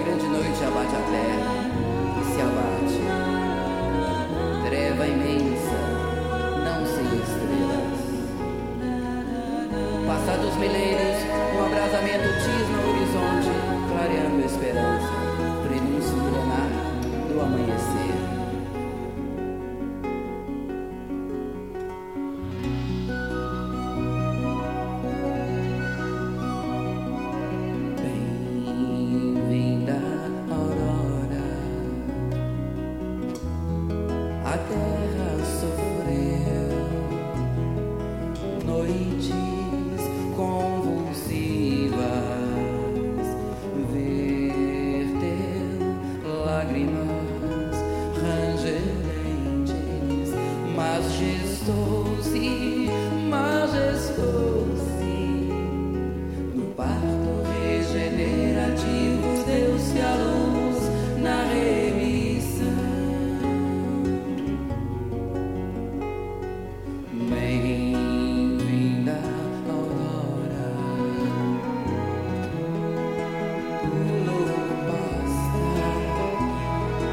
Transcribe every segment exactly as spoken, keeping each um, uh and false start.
grande noite abate a terra e se abate. Treva imensa, não sem estrelas. Passados milênios, um abrasamento tisna o horizonte, clareando a esperança, prenúncio milenar do amanhecer. A terra sofreu noites convulsivas, verteu lágrimas rangerentes, mas gestou-se, majestou-se no parto regenerativo, deu-se a luz na remissão. Bem-vinda, aurora, o louco passa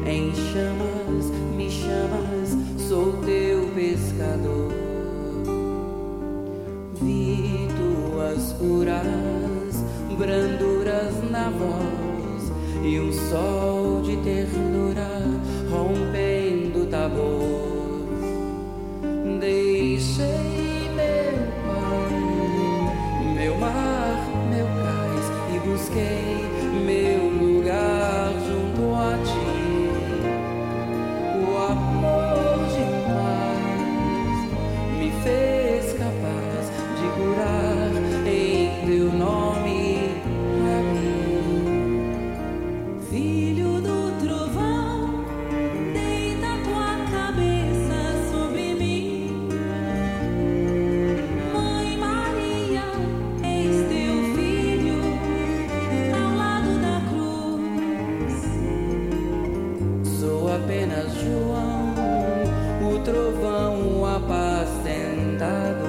em chamas me chamas, sou teu pescador. Vi tuas curas, branduras na voz e um sol de ternura rompendo Tabor. Deixei meu pai, meu mar, meu cais e busquei meu lugar junto a ti. O amor de paz me fez capaz de curar em teu nome a mim. Filho do trovão, deita tua cabeça sobre mim. Mãe Maria, eis teu filho ao lado da cruz. Sou apenas João, o trovão apacentado.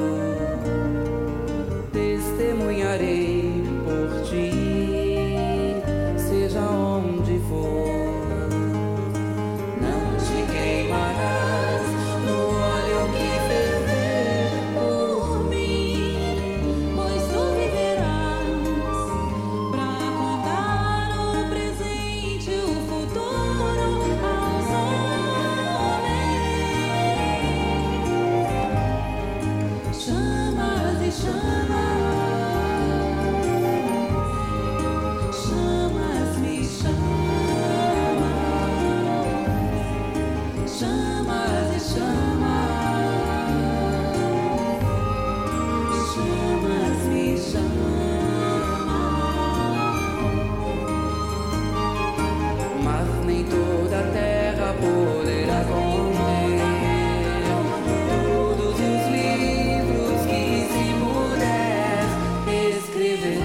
Testemunharei por ti, seja onde for. Não te queimarás no óleo que ferver por mim, pois tu viverás pra contar o presente e o futuro aos homens. Chamas e chamas, chamas me chamas, chamas e chamas, chamas me chamas. Mas nem toda a terra poderá conter todos os livros que se puder escrever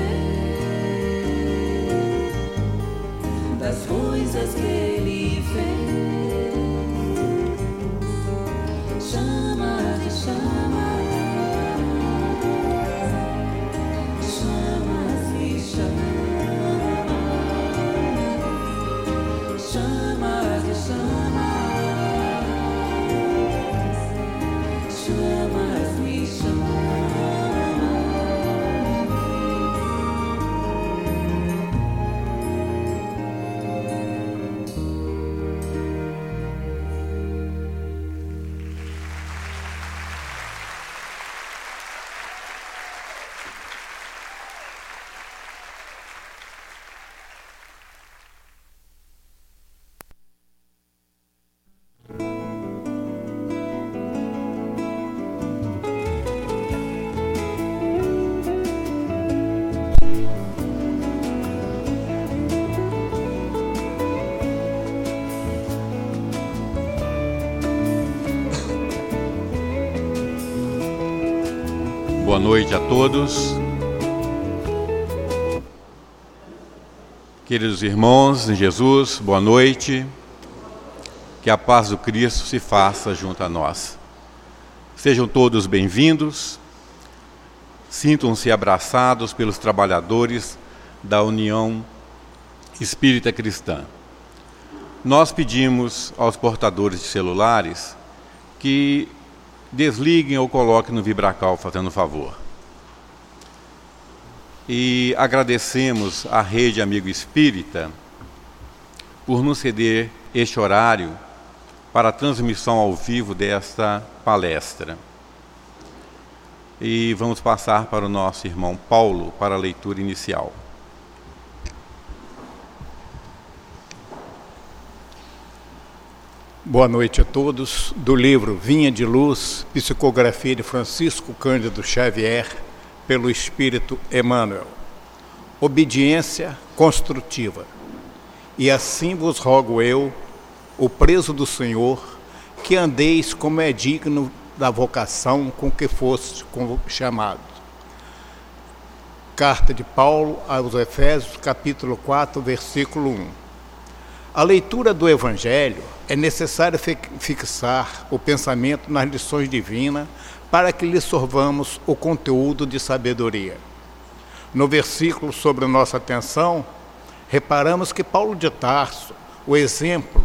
das coisas que ele fez. Chamas e chamas, chamas me chamas, chamas e chamas, chamas me chamas. Boa noite a todos. Queridos irmãos em Jesus, boa noite. Que a paz do Cristo se faça junto a nós. Sejam todos bem-vindos. Sintam-se abraçados pelos trabalhadores da União Espírita Cristã. Nós pedimos aos portadores de celulares que desliguem ou coloquem no vibracal, fazendo favor. E agradecemos à Rede Amigo Espírita por nos ceder este horário para a transmissão ao vivo desta palestra. E vamos passar para o nosso irmão Paulo para a leitura inicial. Boa noite a todos. Do livro Vinha de Luz, psicografia de Francisco Cândido Xavier, pelo Espírito Emmanuel. Obediência construtiva. E assim vos rogo eu, o preso do Senhor, que andeis como é digno da vocação com que foste chamados. Carta de Paulo aos Efésios, capítulo quatro, versículo um. A leitura do Evangelho é necessário fixar o pensamento nas lições divinas para que lhe sorvamos o conteúdo de sabedoria. No versículo sobre nossa atenção, reparamos que Paulo de Tarso, o exemplo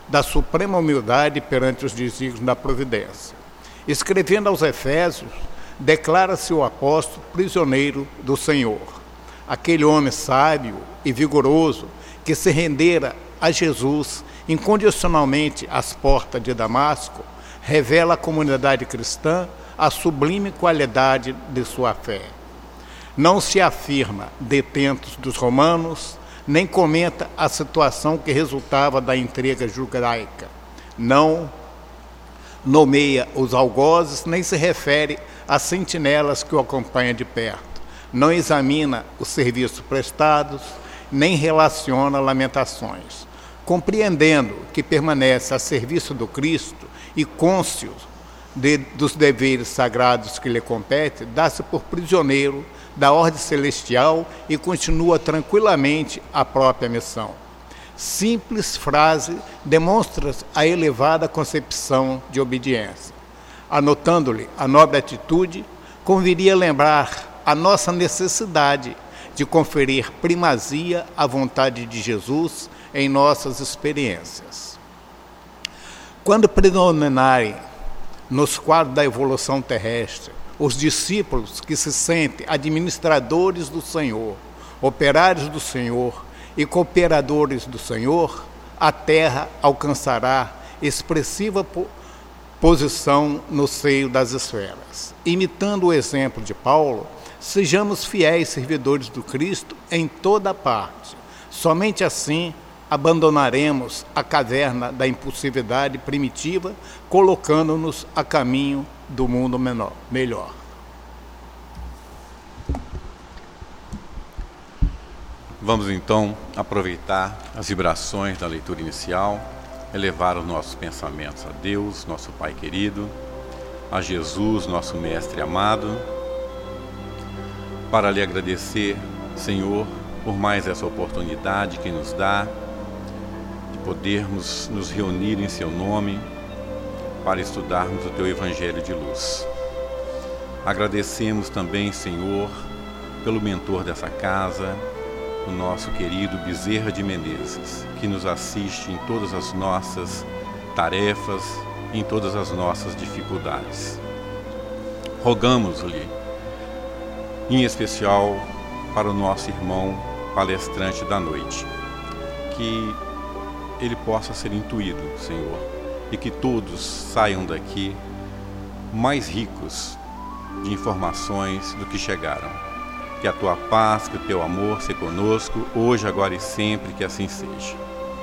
da suprema humildade perante os desígnios da providência. Escrevendo aos Efésios, declara-se o apóstolo prisioneiro do Senhor, aquele homem sábio e vigoroso que se rendera a Jesus incondicionalmente às portas de Damasco, revela à comunidade cristã a sublime qualidade de sua fé. Não se afirma detentos dos romanos, nem comenta a situação que resultava da intriga judaica. Não nomeia os algozes, nem se refere às sentinelas que o acompanham de perto. Não examina os serviços prestados, nem relaciona lamentações. Compreendendo que permanece a serviço do Cristo e cônscio de, dos deveres sagrados que lhe competem, dá-se por prisioneiro da ordem celestial e continua tranquilamente a própria missão. Simples frase demonstra a elevada concepção de obediência. Anotando-lhe a nobre atitude, conviria lembrar a nossa necessidade de conferir primazia à vontade de Jesus em nossas experiências. Quando predominarem nos quadros da evolução terrestre os discípulos que se sentem administradores do Senhor, operários do Senhor e cooperadores do Senhor, a Terra alcançará expressiva po- posição no seio das esferas. Imitando o exemplo de Paulo, sejamos fiéis servidores do Cristo em toda parte. Somente assim abandonaremos a caverna da impulsividade primitiva, colocando-nos a caminho do mundo menor, melhor. Vamos então aproveitar as vibrações da leitura inicial, elevar os nossos pensamentos a Deus, nosso Pai querido, a Jesus, nosso Mestre amado, para lhe agradecer, Senhor, por mais essa oportunidade que nos dá de podermos nos reunir em Seu nome para estudarmos o Teu Evangelho de luz. Agradecemos também, Senhor, pelo mentor dessa casa, o nosso querido Bezerra de Menezes, que nos assiste em todas as nossas tarefas, em todas as nossas dificuldades. Rogamos-lhe, em especial para o nosso irmão palestrante da noite, que ele possa ser intuído, Senhor, e que todos saiam daqui mais ricos de informações do que chegaram. Que a Tua paz, que o Teu amor seja conosco, hoje, agora e sempre, que assim seja.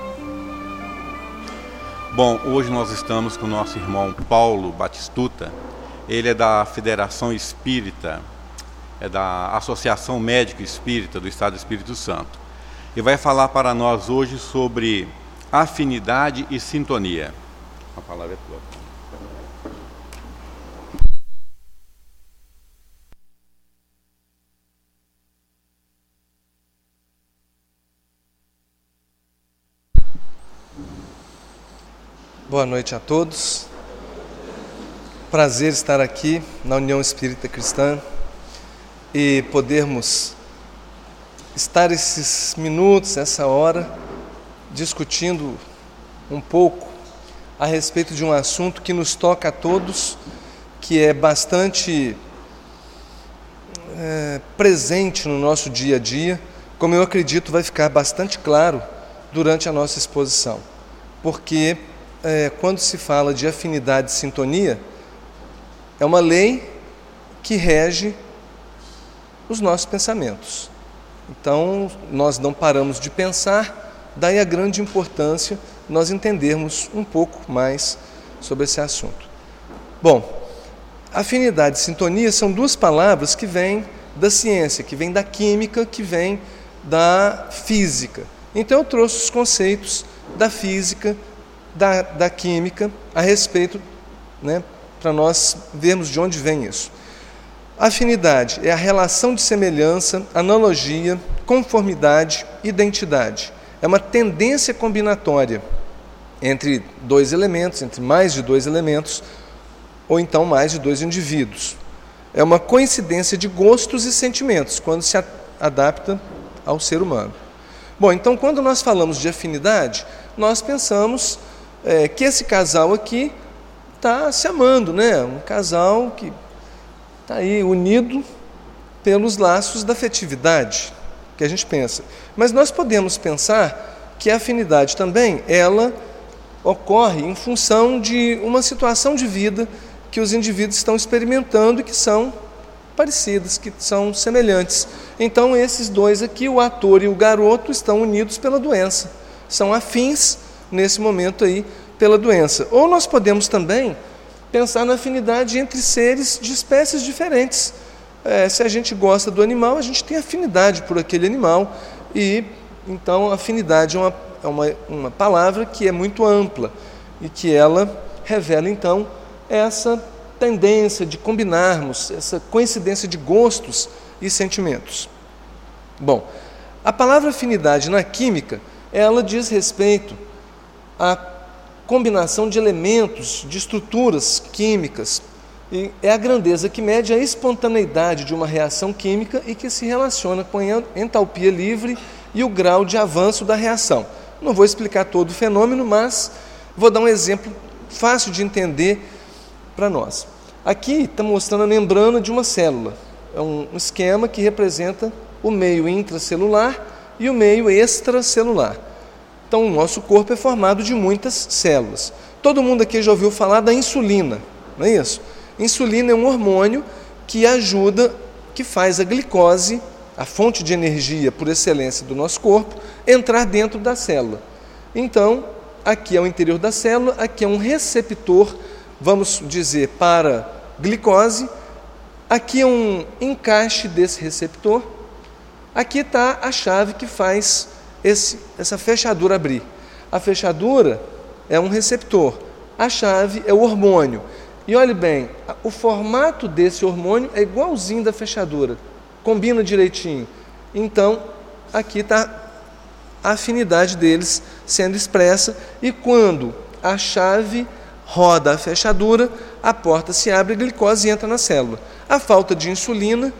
Bom, hoje nós estamos com o nosso irmão Paulo Batistuta. Ele é da Federação Espírita, é da Associação Médica Espírita do Estado do Espírito Santo. E vai falar para nós hoje sobre afinidade e sintonia. A palavra é tua. Boa noite a todos. Prazer estar aqui na União Espírita Cristã e podermos estar esses minutos, essa hora, discutindo um pouco a respeito de um assunto que nos toca a todos, que é bastante é, presente no nosso dia a dia, como eu acredito vai ficar bastante claro durante a nossa exposição, porque é, quando se fala de afinidade e sintonia, é uma lei que rege os nossos pensamentos. Então, nós não paramos de pensar, daí a grande importância nós entendermos um pouco mais sobre esse assunto. Bom, afinidade e sintonia são duas palavras que vêm da ciência, que vêm da química, que vêm da física. Então, eu trouxe os conceitos da física, da, da química, a respeito, né, para nós vermos de onde vem isso. Afinidade é a relação de semelhança, analogia, conformidade, identidade. É uma tendência combinatória entre dois elementos, entre mais de dois elementos, ou então mais de dois indivíduos. É uma coincidência de gostos e sentimentos, quando se adapta ao ser humano. Bom, então quando nós falamos de afinidade, nós pensamos é, que esse casal aqui está se amando, né? Um casal que está aí unido pelos laços da afetividade, que a gente pensa. Mas nós podemos pensar que a afinidade também, ela ocorre em função de uma situação de vida que os indivíduos estão experimentando e que são parecidas, que são semelhantes. Então, esses dois aqui, o ator e o garoto, estão unidos pela doença. São afins, nesse momento aí, pela doença. Ou nós podemos também pensar na afinidade entre seres de espécies diferentes. É, se a gente gosta do animal, a gente tem afinidade por aquele animal. E, então, afinidade é uma, é uma, uma palavra que é muito ampla e que ela revela, então, essa tendência de combinarmos, essa coincidência de gostos e sentimentos. Bom, a palavra afinidade na química, ela diz respeito à combinação de elementos, de estruturas químicas, e é a grandeza que mede a espontaneidade de uma reação química e que se relaciona com a entalpia livre e o grau de avanço da reação. Não vou explicar todo o fenômeno, mas vou dar um exemplo fácil de entender para nós. Aqui está mostrando a membrana de uma célula. É um esquema que representa o meio intracelular e o meio extracelular. Então, o nosso corpo é formado de muitas células. Todo mundo aqui já ouviu falar da insulina, não é isso? Insulina é um hormônio que ajuda, que faz a glicose, a fonte de energia por excelência do nosso corpo, entrar dentro da célula. Então, aqui é o interior da célula, aqui é um receptor, vamos dizer, para glicose, aqui é um encaixe desse receptor, aqui está a chave que faz esse, essa fechadura abrir. A fechadura é um receptor, a chave é o hormônio. E olhe bem, o formato desse hormônio é igualzinho da fechadura, combina direitinho. Então, aqui está a afinidade deles sendo expressa, e quando a chave roda a fechadura, a porta se abre, a glicose entra na célula. A falta de insulina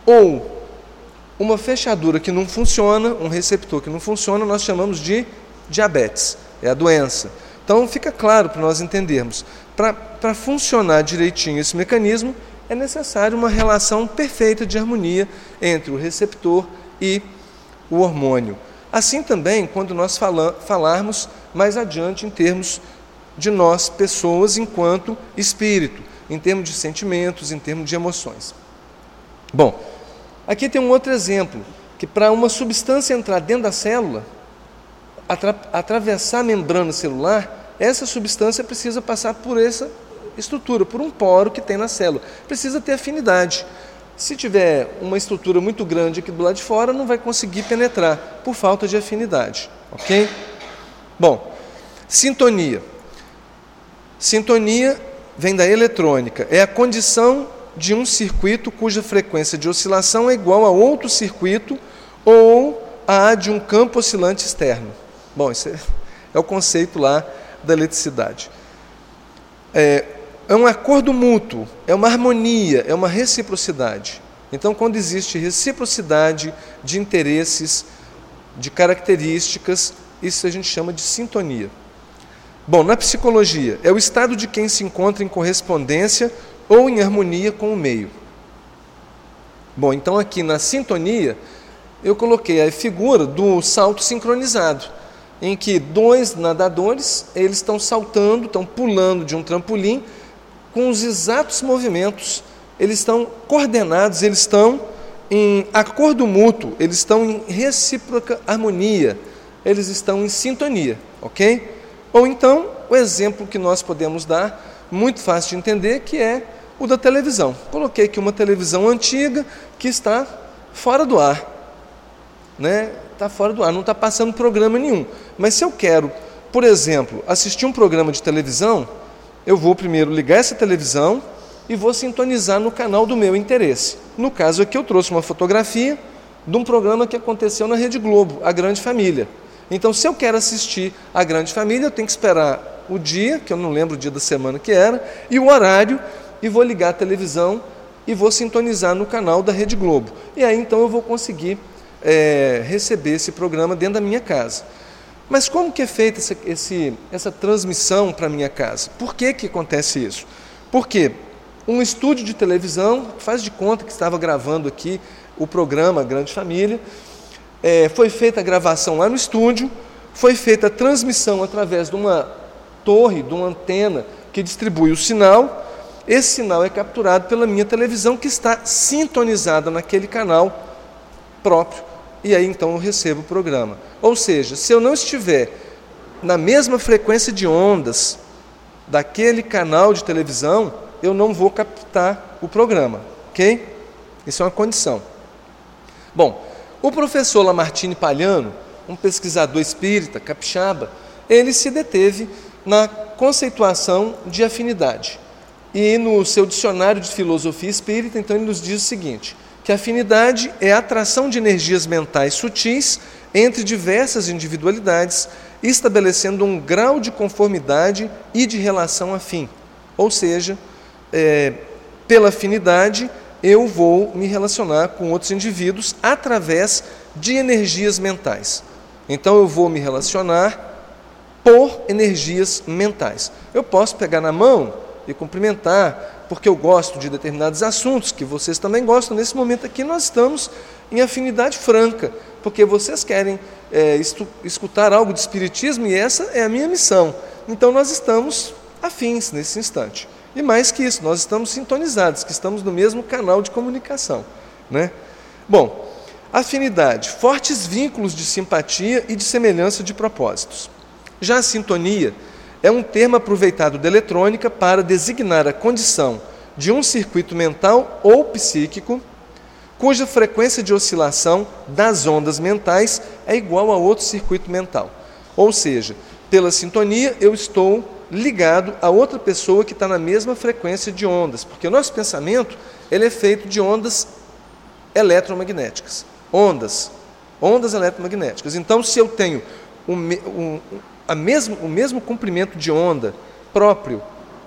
ou uma fechadura que não funciona, um receptor que não funciona, nós chamamos de diabetes, é a doença. Então fica claro para nós entendermos, para funcionar direitinho esse mecanismo, é necessário uma relação perfeita de harmonia entre o receptor e o hormônio. Assim também, quando nós fala, falarmos mais adiante em termos de nós, pessoas, enquanto espírito, em termos de sentimentos, em termos de emoções. Bom, aqui tem um outro exemplo, que para uma substância entrar dentro da célula, atra atravessar a membrana celular, essa substância precisa passar por essa estrutura, por um poro que tem na célula. Precisa ter afinidade. Se tiver uma estrutura muito grande aqui do lado de fora, não vai conseguir penetrar, por falta de afinidade. Ok? Bom, sintonia. Sintonia vem da eletrônica, é a condição de um circuito cuja frequência de oscilação é igual a outro circuito ou a de um campo oscilante externo. Bom, isso é, é o conceito lá da eletricidade. É, é um acordo mútuo, é uma harmonia, é uma reciprocidade. Então, quando existe reciprocidade de interesses, de características, isso a gente chama de sintonia. Bom, na psicologia, é o estado de quem se encontra em correspondência ou em harmonia com o meio. Bom, então aqui na sintonia, eu coloquei a figura do salto sincronizado, em que dois nadadores, eles estão saltando, estão pulando de um trampolim, com os exatos movimentos, eles estão coordenados, eles estão em acordo mútuo, eles estão em recíproca harmonia, eles estão em sintonia, ok? Ou então, o exemplo que nós podemos dar, muito fácil de entender, que é o da televisão. Coloquei aqui uma televisão antiga que está fora do ar, né? Está fora do ar, não está passando programa nenhum. Mas se eu quero, por exemplo, assistir um programa de televisão, eu vou primeiro ligar essa televisão e vou sintonizar no canal do meu interesse. No caso aqui eu trouxe uma fotografia de um programa que aconteceu na Rede Globo, A Grande Família. Então, se eu quero assistir A Grande Família, eu tenho que esperar o dia, que eu não lembro o dia da semana que era, e o horário, e vou ligar a televisão e vou sintonizar no canal da Rede Globo. E aí, então, eu vou conseguir é, receber esse programa dentro da minha casa. Mas como que é feita essa, esse, essa transmissão para a minha casa? Por que que acontece isso? Porque um estúdio de televisão, faz de conta que estava gravando aqui o programa Grande Família, é, foi feita a gravação lá no estúdio, foi feita a transmissão através de uma torre, de uma antena que distribui o sinal. Esse sinal é capturado pela minha televisão, que está sintonizada naquele canal próprio, e aí então eu recebo o programa. Ou seja, se eu não estiver na mesma frequência de ondas daquele canal de televisão, eu não vou captar o programa, ok? Isso é uma condição. Bom, o professor Lamartine Palhano, um pesquisador espírita, capixaba, ele se deteve na conceituação de afinidade. E no seu dicionário de filosofia espírita, então, ele nos diz o seguinte, que afinidade é a atração de energias mentais sutis entre diversas individualidades, estabelecendo um grau de conformidade e de relação afim. Ou seja, é, pela afinidade, eu vou me relacionar com outros indivíduos através de energias mentais. Então, eu vou me relacionar por energias mentais. Eu posso pegar na mão e cumprimentar, porque eu gosto de determinados assuntos, que vocês também gostam. Nesse momento aqui nós estamos em afinidade franca, porque vocês querem é, estu, escutar algo de espiritismo, e essa é a minha missão. Então nós estamos afins nesse instante. E mais que isso, nós estamos sintonizados, que estamos no mesmo canal de comunicação, né? Bom, afinidade, fortes vínculos de simpatia e de semelhança de propósitos. Já a sintonia é um termo aproveitado da eletrônica para designar a condição de um circuito mental ou psíquico cuja frequência de oscilação das ondas mentais é igual a outro circuito mental. Ou seja, pela sintonia eu estou ligado a outra pessoa que está na mesma frequência de ondas, porque o nosso pensamento ele é feito de ondas eletromagnéticas. Ondas, ondas eletromagnéticas. Então, se eu tenho um, um, a mesmo, o mesmo comprimento de onda próprio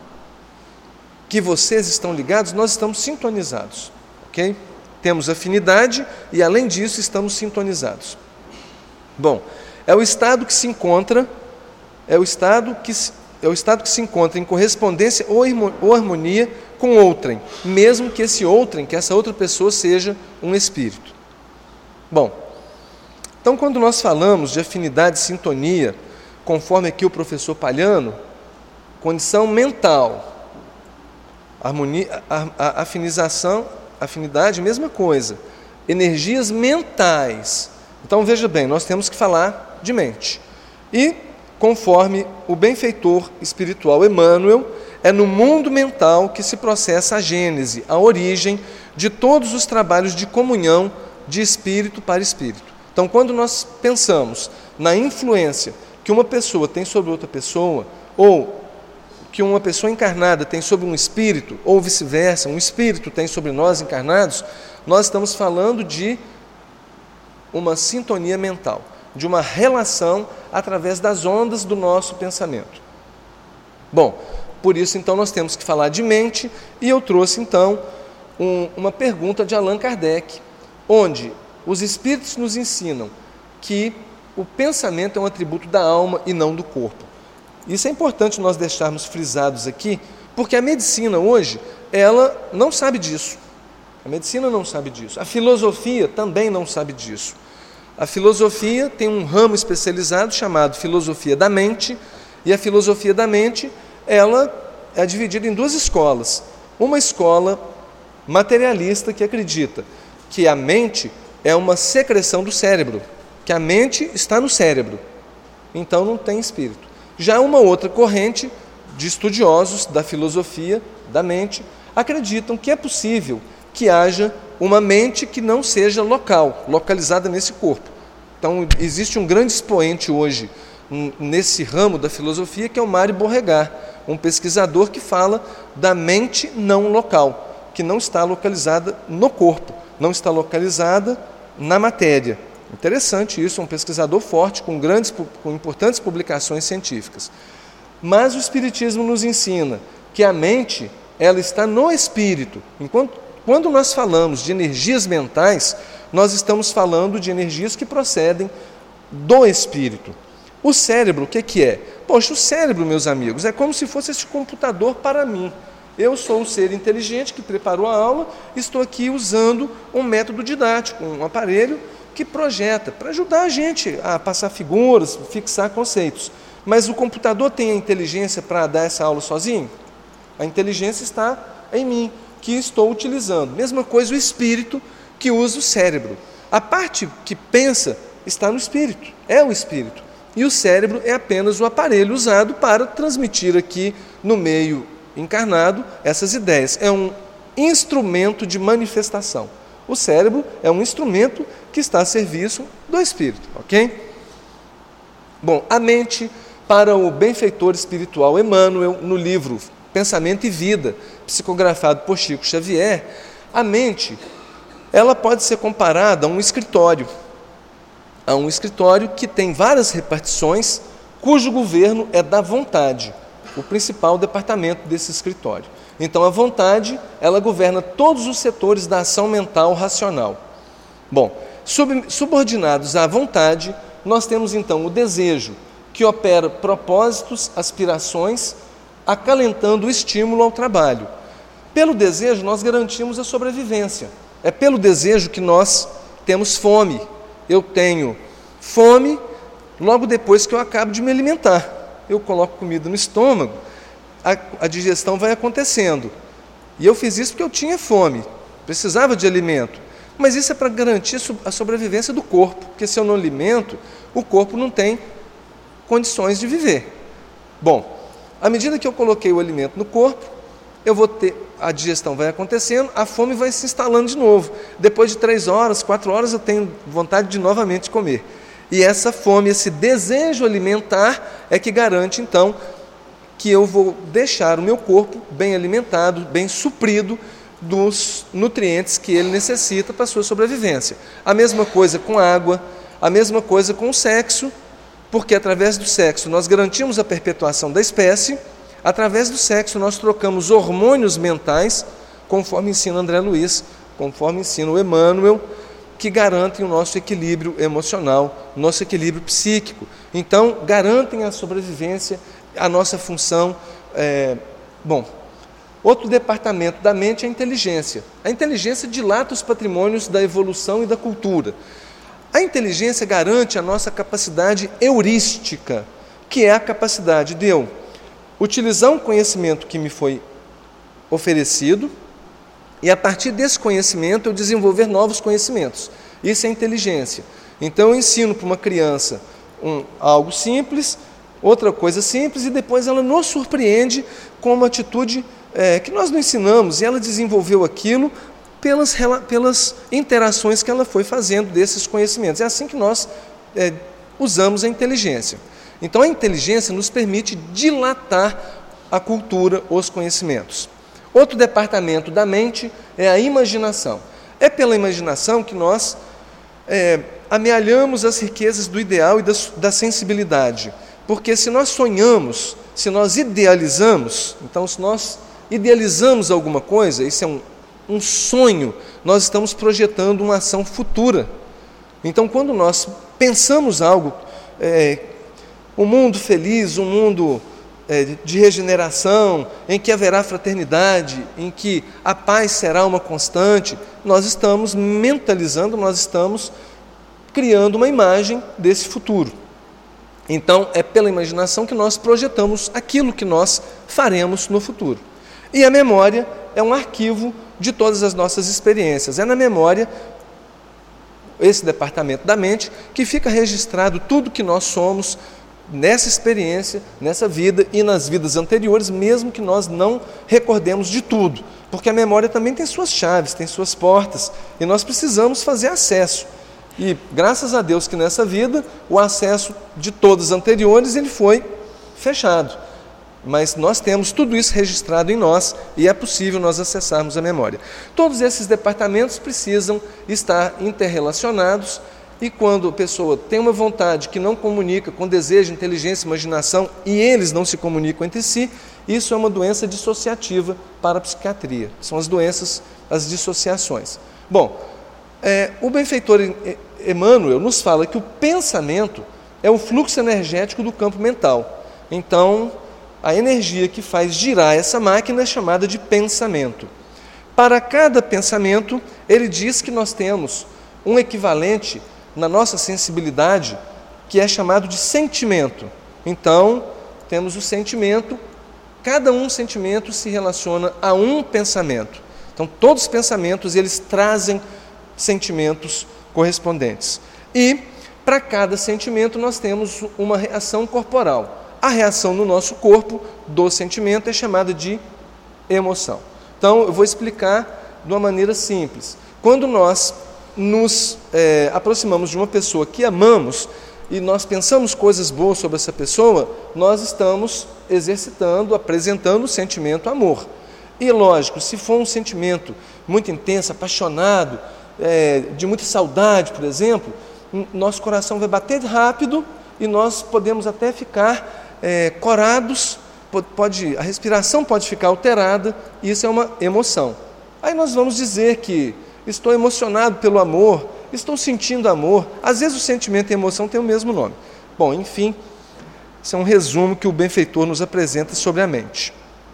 que vocês estão ligados, nós estamos sintonizados, ok? Temos afinidade e, além disso, estamos sintonizados. Bom, é o estado que se encontra, é o estado que se, é o estado que se encontra em correspondência ou, ou harmonia com outrem, mesmo que esse outrem, que essa outra pessoa seja um espírito. Bom, então quando nós falamos de afinidade e sintonia, conforme aqui o professor Palhano, condição mental, harmonia, a, a, afinização, afinidade, mesma coisa, energias mentais. Então veja bem, nós temos que falar de mente. E conforme o benfeitor espiritual Emmanuel, é no mundo mental que se processa a gênese, a origem de todos os trabalhos de comunhão de espírito para espírito. Então, quando nós pensamos na influência que uma pessoa tem sobre outra pessoa, ou que uma pessoa encarnada tem sobre um espírito, ou vice-versa, um espírito tem sobre nós encarnados, nós estamos falando de uma sintonia mental, de uma relação através das ondas do nosso pensamento. Bom, por isso então nós temos que falar de mente, e eu trouxe então um, uma pergunta de Allan Kardec, onde os espíritos nos ensinam que o pensamento é um atributo da alma e não do corpo. Isso é importante nós deixarmos frisados aqui, porque a medicina hoje, ela não sabe disso. A medicina não sabe disso. A filosofia também não sabe disso. A filosofia tem um ramo especializado chamado filosofia da mente, e a filosofia da mente, ela é dividida em duas escolas. Uma escola materialista que acredita que a mente é uma secreção do cérebro, que a mente está no cérebro, então não tem espírito. Já uma outra corrente de estudiosos da filosofia da mente acreditam que é possível que haja uma mente que não seja local, localizada nesse corpo. Então existe um grande expoente hoje nesse ramo da filosofia, que é o Mário Beauregard, um pesquisador que fala da mente não local, que não está localizada no corpo, não está localizada na matéria. Interessante isso, um pesquisador forte, com grandes, com importantes publicações científicas. Mas o Espiritismo nos ensina que a mente, ela está no espírito. Enquanto, quando nós falamos de energias mentais, nós estamos falando de energias que procedem do espírito. O cérebro, o que, que é? Poxa, o cérebro, meus amigos, é como se fosse esse computador para mim. Eu sou um ser inteligente que preparou a aula, estou aqui usando um método didático, um aparelho que projeta, para ajudar a gente a passar figuras, fixar conceitos. Mas o computador tem a inteligência para dar essa aula sozinho? A inteligência está em mim, que estou utilizando. Mesma coisa o espírito, que usa o cérebro. A parte que pensa está no espírito, é o espírito. E o cérebro é apenas o aparelho usado para transmitir aqui no meio encarnado essas ideias. É um instrumento de manifestação. O cérebro é um instrumento que está a serviço do espírito, ok? Bom, a mente, para o benfeitor espiritual Emmanuel, no livro Pensamento e Vida, psicografado por Chico Xavier, a mente, ela pode ser comparada a um escritório, a um escritório que tem várias repartições, cujo governo é da vontade, o principal departamento desse escritório. Então, a vontade, ela governa todos os setores da ação mental racional. Bom, sub, subordinados à vontade, nós temos então o desejo, que opera propósitos, aspirações, acalentando o estímulo ao trabalho. Pelo desejo, nós garantimos a sobrevivência. É pelo desejo que nós temos fome. Eu tenho fome logo depois que eu acabo de me alimentar. Eu coloco comida no estômago, a, a digestão vai acontecendo. E eu fiz isso porque eu tinha fome, precisava de alimento. Mas isso é para garantir a sobrevivência do corpo, porque se eu não alimento, o corpo não tem condições de viver. Bom, à medida que eu coloquei o alimento no corpo, eu vou ter, a digestão vai acontecendo, a fome vai se instalando de novo. Depois de três horas, quatro horas, eu tenho vontade de novamente comer. E essa fome, esse desejo alimentar é que garante, então, que eu vou deixar o meu corpo bem alimentado, bem suprido dos nutrientes que ele necessita para a sua sobrevivência. A mesma coisa com água, a mesma coisa com o sexo, porque através do sexo nós garantimos a perpetuação da espécie, através do sexo nós trocamos hormônios mentais, conforme ensina André Luiz, conforme ensina o Emmanuel, que garantem o nosso equilíbrio emocional, o nosso equilíbrio psíquico. Então, garantem a sobrevivência, a nossa função. É... Bom, outro departamento da mente é a inteligência. A inteligência dilata os patrimônios da evolução e da cultura. A inteligência garante a nossa capacidade heurística, que é a capacidade de eu utilizar um conhecimento que me foi oferecido e, a partir desse conhecimento, eu desenvolver novos conhecimentos. Isso é inteligência. Então, eu ensino para uma criança um, algo simples, outra coisa simples, e depois ela nos surpreende com uma atitude é, que nós não ensinamos, e ela desenvolveu aquilo pelas, pelas interações que ela foi fazendo desses conhecimentos. É assim que nós é, usamos a inteligência. Então, a inteligência nos permite dilatar a cultura, os conhecimentos. Outro departamento da mente é a imaginação. É pela imaginação que nós é, amealhamos as riquezas do ideal e da, da sensibilidade. Porque se nós sonhamos, se nós idealizamos, então se nós idealizamos alguma coisa, isso é um, um sonho, nós estamos projetando uma ação futura. Então, quando nós pensamos algo, é, um mundo feliz, um mundo é, de regeneração, em que haverá fraternidade, em que a paz será uma constante, nós estamos mentalizando, nós estamos criando uma imagem desse futuro. Então, é pela imaginação que nós projetamos aquilo que nós faremos no futuro. E a memória é um arquivo de todas as nossas experiências. É na memória, esse departamento da mente, que fica registrado tudo que nós somos nessa experiência, nessa vida e nas vidas anteriores, mesmo que nós não recordemos de tudo. Porque a memória também tem suas chaves, tem suas portas, e nós precisamos fazer acesso. E graças a Deus que nessa vida o acesso de todos os anteriores ele foi fechado. Mas nós temos tudo isso registrado em nós e é possível nós acessarmos a memória. Todos esses departamentos precisam estar interrelacionados e quando a pessoa tem uma vontade que não comunica com desejo, inteligência, imaginação e eles não se comunicam entre si, isso é uma doença dissociativa para a psiquiatria. São as doenças, as dissociações. Bom, é, o benfeitor Emmanuel nos fala que o pensamento é o fluxo energético do campo mental. Então, a energia que faz girar essa máquina é chamada de pensamento. Para cada pensamento, ele diz que nós temos um equivalente na nossa sensibilidade, que é chamado de sentimento. Então, temos o sentimento, cada um sentimento se relaciona a um pensamento. Então, todos os pensamentos, eles trazem sentimentos correspondentes. E, para cada sentimento, nós temos uma reação corporal. A reação no nosso corpo do sentimento é chamada de emoção. Então, eu vou explicar de uma maneira simples. Quando nós nos é, aproximamos de uma pessoa que amamos e nós pensamos coisas boas sobre essa pessoa, nós estamos exercitando, apresentando o sentimento amor. E lógico, se for um sentimento muito intenso, apaixonado, é, de muita saudade, por exemplo, nosso coração vai bater rápido e nós podemos até ficar é, corados, pode, a respiração pode ficar alterada, e isso é uma emoção. Aí nós vamos dizer que estou emocionado pelo amor, estou sentindo amor. Às vezes o sentimento e a emoção têm o mesmo nome. Bom, enfim, isso é um resumo que o benfeitor nos apresenta sobre a mente.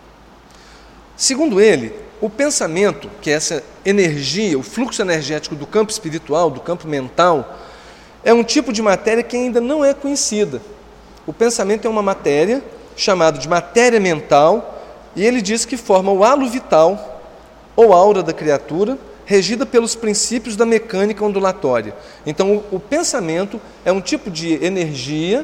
Segundo ele, o pensamento, que é essa energia, o fluxo energético do campo espiritual, do campo mental, é um tipo de matéria que ainda não é conhecida. O pensamento é uma matéria chamada de matéria mental, e ele diz que forma o halo vital, ou aura da criatura, regida pelos princípios da mecânica ondulatória. Então, o, o pensamento é um tipo de energia,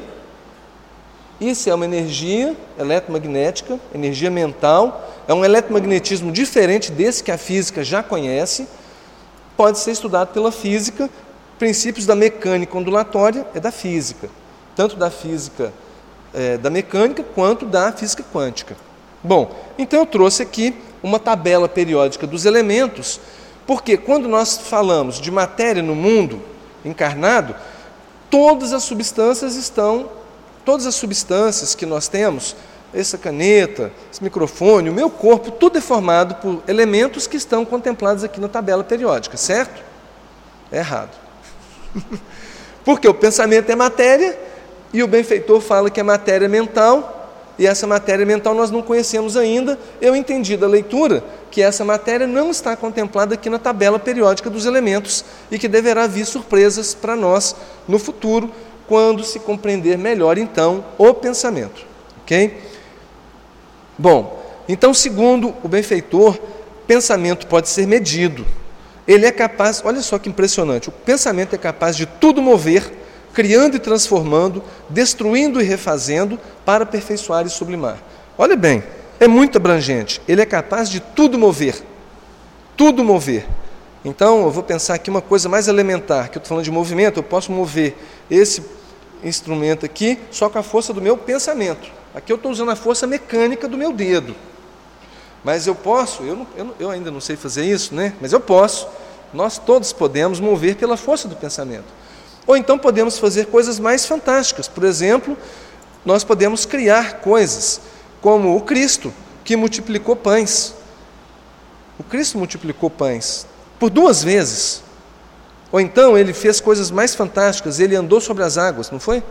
isso é uma energia eletromagnética, energia mental, é um eletromagnetismo diferente desse que a física já conhece, pode ser estudado pela física. Princípios da mecânica ondulatória é da física, tanto da física é, da mecânica quanto da física quântica. Bom, então eu trouxe aqui uma tabela periódica dos elementos, porque quando nós falamos de matéria no mundo encarnado, todas as substâncias estão, todas as substâncias que nós temos, essa caneta, esse microfone, o meu corpo, tudo é formado por elementos que estão contemplados aqui na tabela periódica, certo? É errado. Porque o pensamento é matéria, e o benfeitor fala que é matéria mental, e essa matéria mental nós não conhecemos ainda. Eu entendi da leitura que essa matéria não está contemplada aqui na tabela periódica dos elementos e que deverá vir surpresas para nós no futuro, quando se compreender melhor, então, o pensamento. Ok? Bom, então, segundo o benfeitor, pensamento pode ser medido. Ele é capaz, olha só que impressionante, o pensamento é capaz de tudo mover, criando e transformando, destruindo e refazendo, para aperfeiçoar e sublimar. Olha bem, é muito abrangente. Ele é capaz de tudo mover, tudo mover. Então, eu vou pensar aqui uma coisa mais elementar, que eu estou falando de movimento, eu posso mover esse instrumento aqui só com a força do meu pensamento. Aqui eu estou usando a força mecânica do meu dedo. Mas eu posso, eu, não, eu, não, eu ainda não sei fazer isso, né? Mas eu posso. Nós todos podemos mover pela força do pensamento. Ou então podemos fazer coisas mais fantásticas. Por exemplo, nós podemos criar coisas, como o Cristo, que multiplicou pães. O Cristo multiplicou pães por duas vezes. Ou então ele fez coisas mais fantásticas, ele andou sobre as águas, não foi?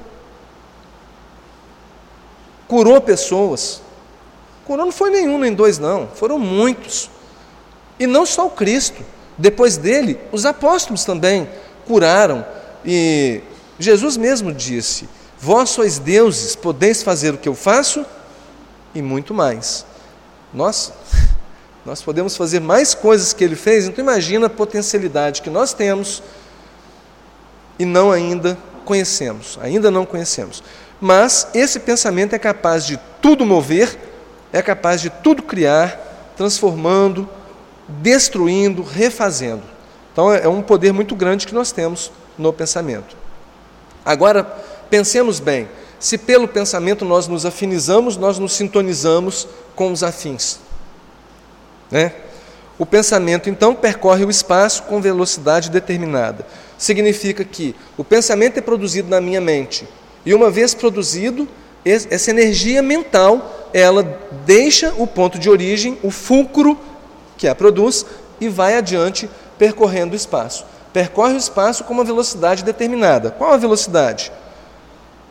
Curou pessoas. Curou não foi nenhum nem dois, não, foram muitos. E não só o Cristo, depois dele, os apóstolos também curaram. E Jesus mesmo disse: vós sois deuses, podeis fazer o que eu faço e muito mais. Nossa, nós podemos fazer mais coisas que ele fez, então imagina a potencialidade que nós temos e não ainda conhecemos, ainda não conhecemos. Mas esse pensamento é capaz de tudo mover, é capaz de tudo criar, transformando, destruindo, refazendo. Então é um poder muito grande que nós temos no pensamento. Agora, pensemos bem, se pelo pensamento nós nos afinizamos, nós nos sintonizamos com os afins. Né? O pensamento, então, percorre o espaço com velocidade determinada. Significa que o pensamento é produzido na minha mente, e uma vez produzido, essa energia mental, ela deixa o ponto de origem, o fulcro que a produz, e vai adiante percorrendo o espaço. Percorre o espaço com uma velocidade determinada. Qual a velocidade?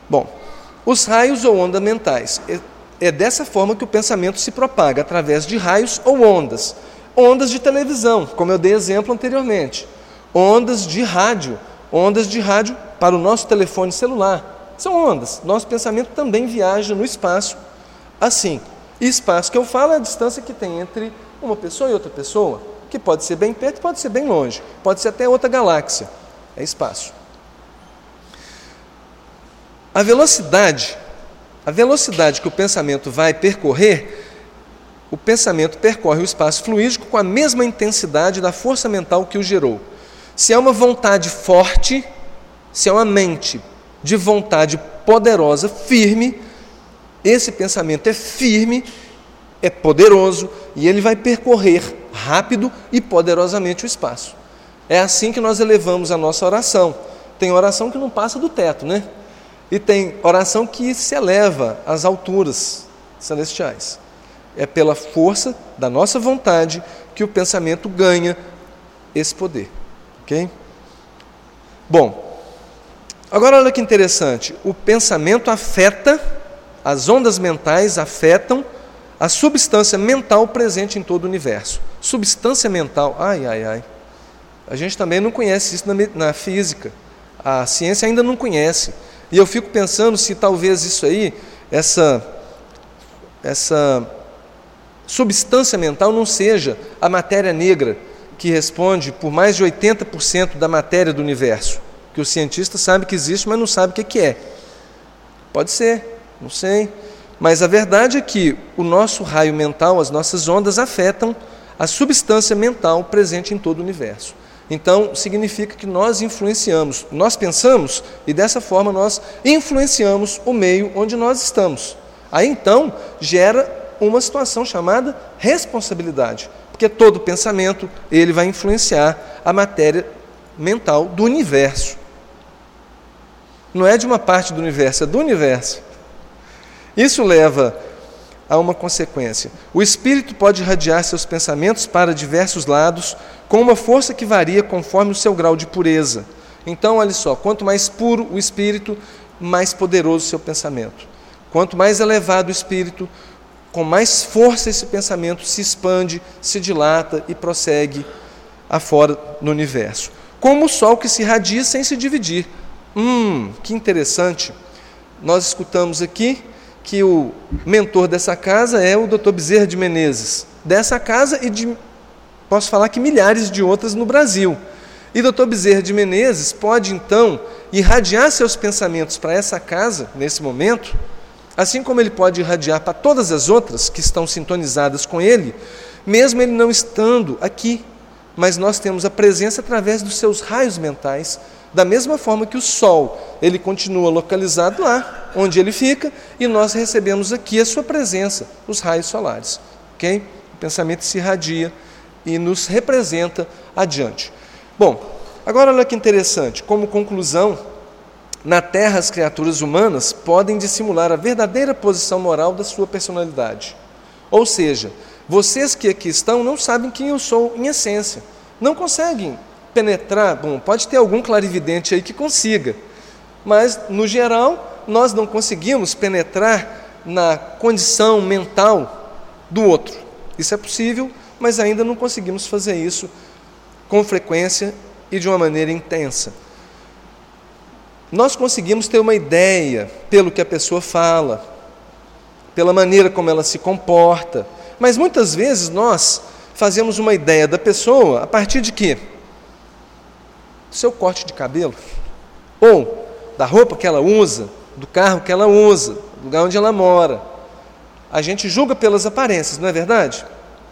Bom, os raios ou ondas mentais. É dessa forma que o pensamento se propaga, através de raios ou ondas. Ondas de televisão, como eu dei exemplo anteriormente. Ondas de rádio, ondas de rádio para o nosso telefone celular. São ondas. Nosso pensamento também viaja no espaço assim. E espaço que eu falo é a distância que tem entre uma pessoa e outra pessoa, que pode ser bem perto, pode ser bem longe, pode ser até outra galáxia. É espaço. A velocidade, a velocidade que o pensamento vai percorrer, o pensamento percorre o espaço fluídico com a mesma intensidade da força mental que o gerou. Se é uma vontade forte, se é uma mente de vontade poderosa, firme, esse pensamento é firme, é poderoso e ele vai percorrer rápido e poderosamente o espaço. É assim que nós elevamos a nossa oração. Tem oração que não passa do teto, né? E tem oração que se eleva às alturas celestiais. É pela força da nossa vontade que o pensamento ganha esse poder. Ok? Bom, agora olha que interessante. O pensamento afeta, as ondas mentais afetam a substância mental presente em todo o universo. Substância mental, ai, ai, ai. A gente também não conhece isso na, na física. A ciência ainda não conhece. E eu fico pensando se talvez isso aí, essa, essa substância mental não seja a matéria negra, que responde por mais de oitenta por cento da matéria do universo, que o cientista sabe que existe, mas não sabe o que é. Pode ser, não sei. Mas a verdade é que o nosso raio mental, as nossas ondas, afetam a substância mental presente em todo o universo. Então, significa que nós influenciamos, nós pensamos e dessa forma nós influenciamos o meio onde nós estamos. Aí então gera uma situação chamada responsabilidade, porque todo pensamento ele vai influenciar a matéria mental do universo. Não é de uma parte do universo, é do universo. Isso leva a uma consequência. O espírito pode irradiar seus pensamentos para diversos lados com uma força que varia conforme o seu grau de pureza. Então, olha só, quanto mais puro o espírito, mais poderoso o seu pensamento. Quanto mais elevado o espírito, com mais força esse pensamento se expande, se dilata e prossegue afora no universo. Como o sol que se irradia sem se dividir. Hum, que interessante. Nós escutamos aqui que o mentor dessa casa é o doutor Bezerra de Menezes. Dessa casa e de, posso falar que milhares de outras no Brasil. E doutor Bezerra de Menezes pode, então, irradiar seus pensamentos para essa casa, nesse momento, assim como ele pode irradiar para todas as outras que estão sintonizadas com ele, mesmo ele não estando aqui. Mas nós temos a presença através dos seus raios mentais, da mesma forma que o Sol, ele continua localizado lá, onde ele fica, e nós recebemos aqui a sua presença, os raios solares. Okay? O pensamento se irradia e nos representa adiante. Bom, agora olha que interessante, como conclusão, na Terra as criaturas humanas podem dissimular a verdadeira posição moral da sua personalidade. Ou seja, vocês que aqui estão não sabem quem eu sou em essência, não conseguem penetrar, bom, pode ter algum clarividente aí que consiga, mas, no geral, nós não conseguimos penetrar na condição mental do outro. Isso é possível, mas ainda não conseguimos fazer isso com frequência e de uma maneira intensa. Nós conseguimos ter uma ideia pelo que a pessoa fala, pela maneira como ela se comporta, mas muitas vezes nós fazemos uma ideia da pessoa a partir de quê? Do seu corte de cabelo, ou da roupa que ela usa, do carro que ela usa, do lugar onde ela mora. A gente julga pelas aparências, não é verdade?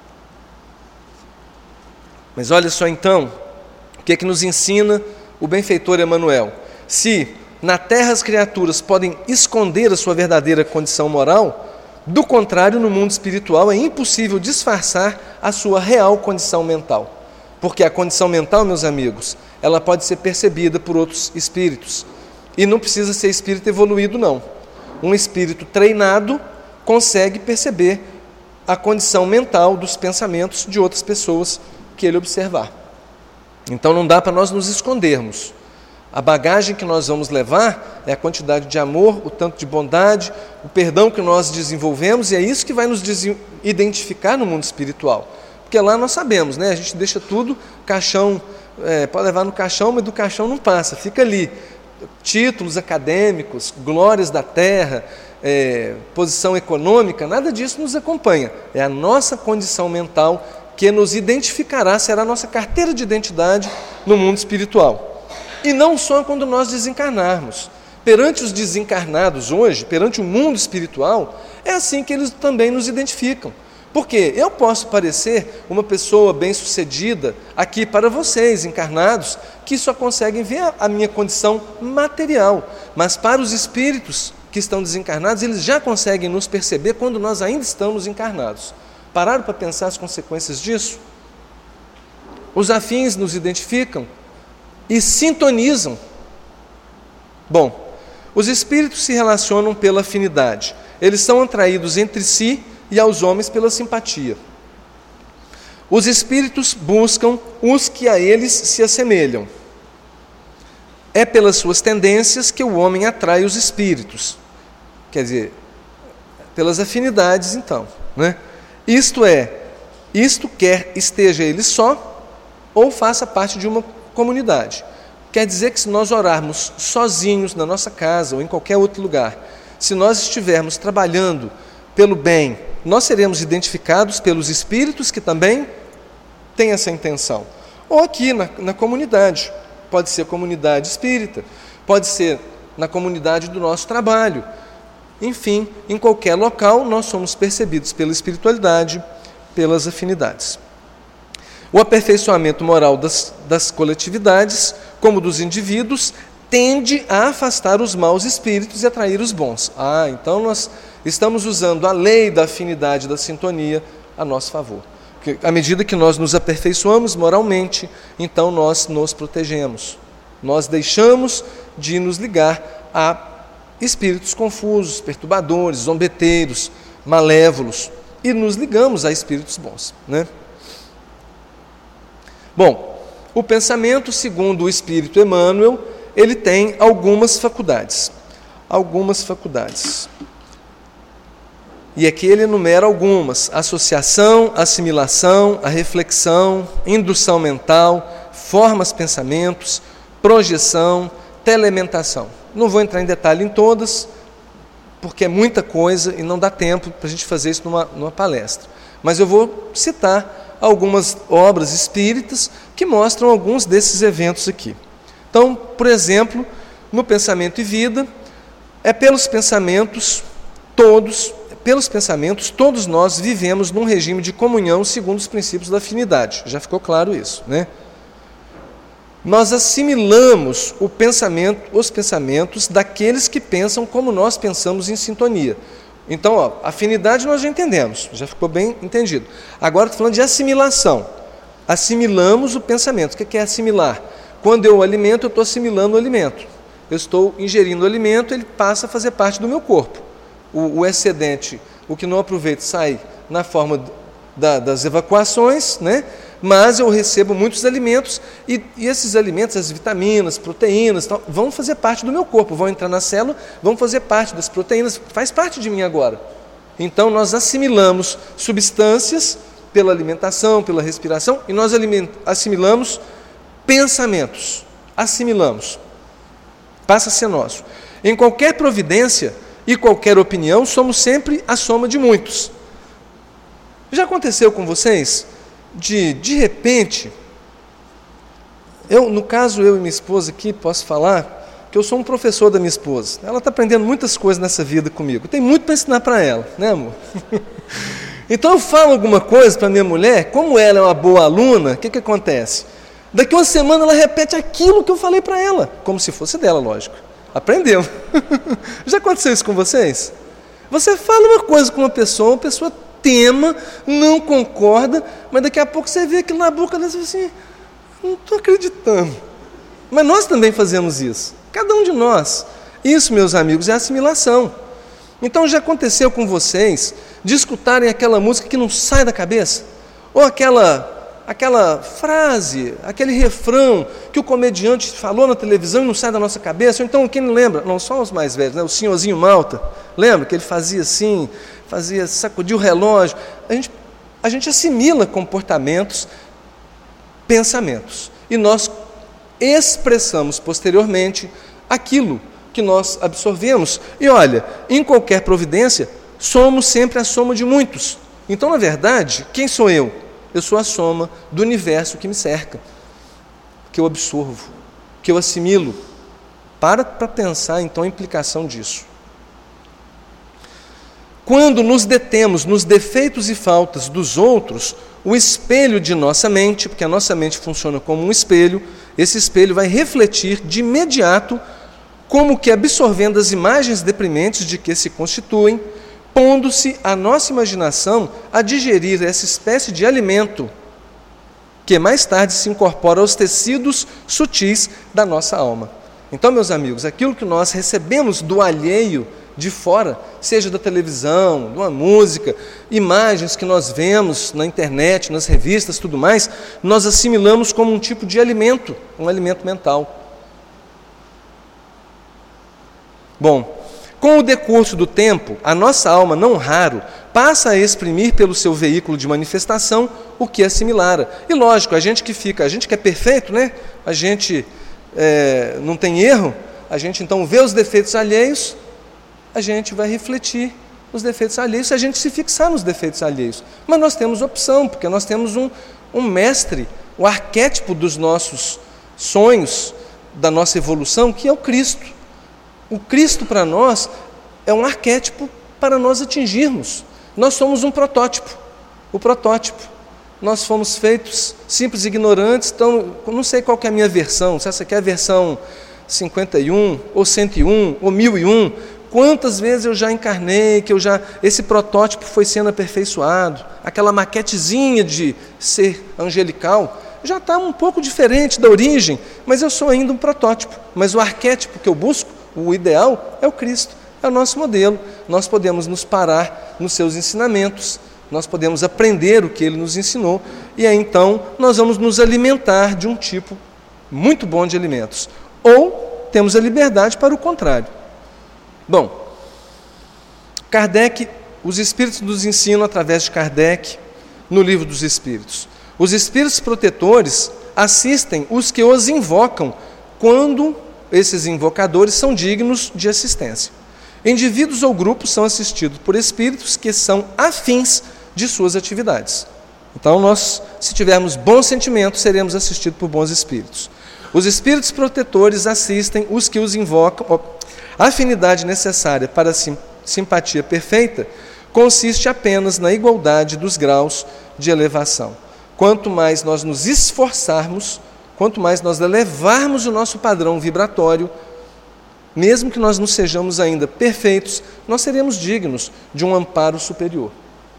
Mas olha só então, o que é que nos ensina o benfeitor Emmanuel? Se na terra as criaturas podem esconder a sua verdadeira condição moral, do contrário, no mundo espiritual é impossível disfarçar a sua real condição mental. Porque a condição mental, meus amigos, ela pode ser percebida por outros espíritos. E não precisa ser espírito evoluído, não. Um espírito treinado consegue perceber a condição mental dos pensamentos de outras pessoas que ele observar. Então não dá para nós nos escondermos. A bagagem que nós vamos levar é a quantidade de amor, o tanto de bondade, o perdão que nós desenvolvemos, e é isso que vai nos identificar no mundo espiritual. Porque lá nós sabemos, né? A gente deixa tudo, caixão, é, pode levar no caixão, mas do caixão não passa, fica ali. Títulos acadêmicos, glórias da terra, é, posição econômica, nada disso nos acompanha. É a nossa condição mental que nos identificará, será a nossa carteira de identidade no mundo espiritual. E não só quando nós desencarnarmos. Perante os desencarnados hoje, perante o mundo espiritual, é assim que eles também nos identificam. Porque eu posso parecer uma pessoa bem-sucedida aqui para vocês, encarnados, que só conseguem ver a minha condição material. Mas para os espíritos que estão desencarnados, eles já conseguem nos perceber quando nós ainda estamos encarnados. Pararam para pensar as consequências disso? Os afins nos identificam e sintonizam. Bom, os espíritos se relacionam pela afinidade. Eles são atraídos entre si e aos homens pela simpatia. Os espíritos buscam os que a eles se assemelham. É pelas suas tendências que o homem atrai os espíritos. Quer dizer, pelas afinidades, então, né? Isto é, isto quer esteja ele só ou faça parte de uma comunidade. Quer dizer que se nós orarmos sozinhos na nossa casa ou em qualquer outro lugar, se nós estivermos trabalhando pelo bem, nós seremos identificados pelos espíritos que também têm essa intenção. Ou aqui na, na comunidade, pode ser comunidade espírita, pode ser na comunidade do nosso trabalho. Enfim, em qualquer local nós somos percebidos pela espiritualidade, pelas afinidades. O aperfeiçoamento moral das, das coletividades, como dos indivíduos, tende a afastar os maus espíritos e atrair os bons. Ah, então nós estamos usando a lei da afinidade, da sintonia, a nosso favor. Porque à medida que nós nos aperfeiçoamos moralmente, então nós nos protegemos. Nós deixamos de nos ligar a espíritos confusos, perturbadores, zombeteiros, malévolos, e nos ligamos a espíritos bons, né? Bom, o pensamento, segundo o Espírito Emmanuel, ele tem algumas faculdades. Algumas faculdades. E aqui ele enumera algumas: associação, assimilação, a reflexão, indução mental, formas pensamentos, projeção, telementação. Não vou entrar em detalhe em todas, porque é muita coisa e não dá tempo para a gente fazer isso numa, numa palestra. Mas eu vou citar algumas obras espíritas que mostram alguns desses eventos aqui. Então, por exemplo, no Pensamento e Vida, é pelos pensamentos todos, pelos pensamentos todos nós vivemos num regime de comunhão segundo os princípios da afinidade. Já ficou claro isso, né? Nós assimilamos o pensamento, os pensamentos daqueles que pensam como nós pensamos em sintonia. Então, ó, afinidade nós já entendemos, já ficou bem entendido. Agora estou falando de assimilação. Assimilamos o pensamento. O que é assimilar? Quando eu alimento, eu estou assimilando o alimento. Eu estou ingerindo o alimento, ele passa a fazer parte do meu corpo. O, o excedente, o que não aproveito, sai na forma da, das evacuações, né? Mas eu recebo muitos alimentos e, e esses alimentos, as vitaminas, proteínas, tal, vão fazer parte do meu corpo, vão entrar na célula, vão fazer parte das proteínas, faz parte de mim agora. Então nós assimilamos substâncias pela alimentação, pela respiração, e nós assimilamos pensamentos, assimilamos, passa a ser nosso. Em qualquer providência e qualquer opinião, somos sempre a soma de muitos. Já aconteceu com vocês? De, de repente, eu, no caso, eu e minha esposa aqui, posso falar que eu sou um professor da minha esposa. Ela está aprendendo muitas coisas nessa vida comigo. Tem muito para ensinar para ela, né, amor? Então eu falo alguma coisa para minha mulher, como ela é uma boa aluna, o que, que acontece? Daqui uma semana ela repete aquilo que eu falei para ela, como se fosse dela, lógico. Aprendeu. Já aconteceu isso com vocês? Você fala uma coisa com uma pessoa, uma pessoa tema, não concorda, mas daqui a pouco você vê aquilo na boca dela e você assim, não estou acreditando. Mas nós também fazemos isso, cada um de nós. Isso, meus amigos, é assimilação. Então já aconteceu com vocês de escutarem aquela música que não sai da cabeça? Ou aquela, aquela frase, aquele refrão que o comediante falou na televisão e não sai da nossa cabeça. Ou então, quem não lembra? Não só os mais velhos, né? O senhorzinho Malta, lembra que ele fazia assim, fazia, sacudia o relógio. A gente, a gente assimila comportamentos, pensamentos, e nós expressamos posteriormente aquilo que nós absorvemos. E olha, em qualquer providência, somos sempre a soma de muitos. Então, na verdade, quem sou eu? Eu sou a soma do universo que me cerca, que eu absorvo, que eu assimilo. Para para pensar, então, a implicação disso. Quando nos detemos nos defeitos e faltas dos outros, o espelho de nossa mente, porque a nossa mente funciona como um espelho, esse espelho vai refletir de imediato, como que absorvendo as imagens deprimentes de que se constituem, pondo-se a nossa imaginação a digerir essa espécie de alimento que mais tarde se incorpora aos tecidos sutis da nossa alma. Então, meus amigos, aquilo que nós recebemos do alheio de fora, seja da televisão, de uma música, imagens que nós vemos na internet, nas revistas, tudo mais, nós assimilamos como um tipo de alimento, um alimento mental. Bom, com o decurso do tempo, a nossa alma, não raro, passa a exprimir pelo seu veículo de manifestação o que assimilara. E lógico, a gente que fica, a gente que é perfeito, né? A gente é, não tem erro, a gente então vê os defeitos alheios, a gente vai refletir os defeitos alheios se a gente se fixar nos defeitos alheios. Mas nós temos opção, porque nós temos um, um mestre, o arquétipo dos nossos sonhos, da nossa evolução, que é o Cristo. O Cristo para nós é um arquétipo para nós atingirmos. Nós somos um protótipo, o protótipo. Nós fomos feitos simples e ignorantes, então não sei qual que é a minha versão, se essa aqui é a versão cinquenta e um, ou cento e um, ou mil e um, quantas vezes eu já encarnei, que eu já, esse protótipo foi sendo aperfeiçoado, aquela maquetezinha de ser angelical, já está um pouco diferente da origem, mas eu sou ainda um protótipo. Mas o arquétipo que eu busco, o ideal, é o Cristo, é o nosso modelo. Nós podemos nos parar nos seus ensinamentos, nós podemos aprender o que Ele nos ensinou, e aí então nós vamos nos alimentar de um tipo muito bom de alimentos. Ou temos a liberdade para o contrário. Bom, Kardec, os Espíritos nos ensinam através de Kardec, no Livro dos Espíritos. Os Espíritos protetores assistem os que os invocam quando esses invocadores são dignos de assistência. Indivíduos ou grupos são assistidos por espíritos que são afins de suas atividades. Então, nós, se tivermos bons sentimentos, seremos assistidos por bons espíritos. Os espíritos protetores assistem os que os invocam. A afinidade necessária para a sim, simpatia perfeita consiste apenas na igualdade dos graus de elevação. Quanto mais nós nos esforçarmos, quanto mais nós elevarmos o nosso padrão vibratório, mesmo que nós não sejamos ainda perfeitos, nós seremos dignos de um amparo superior.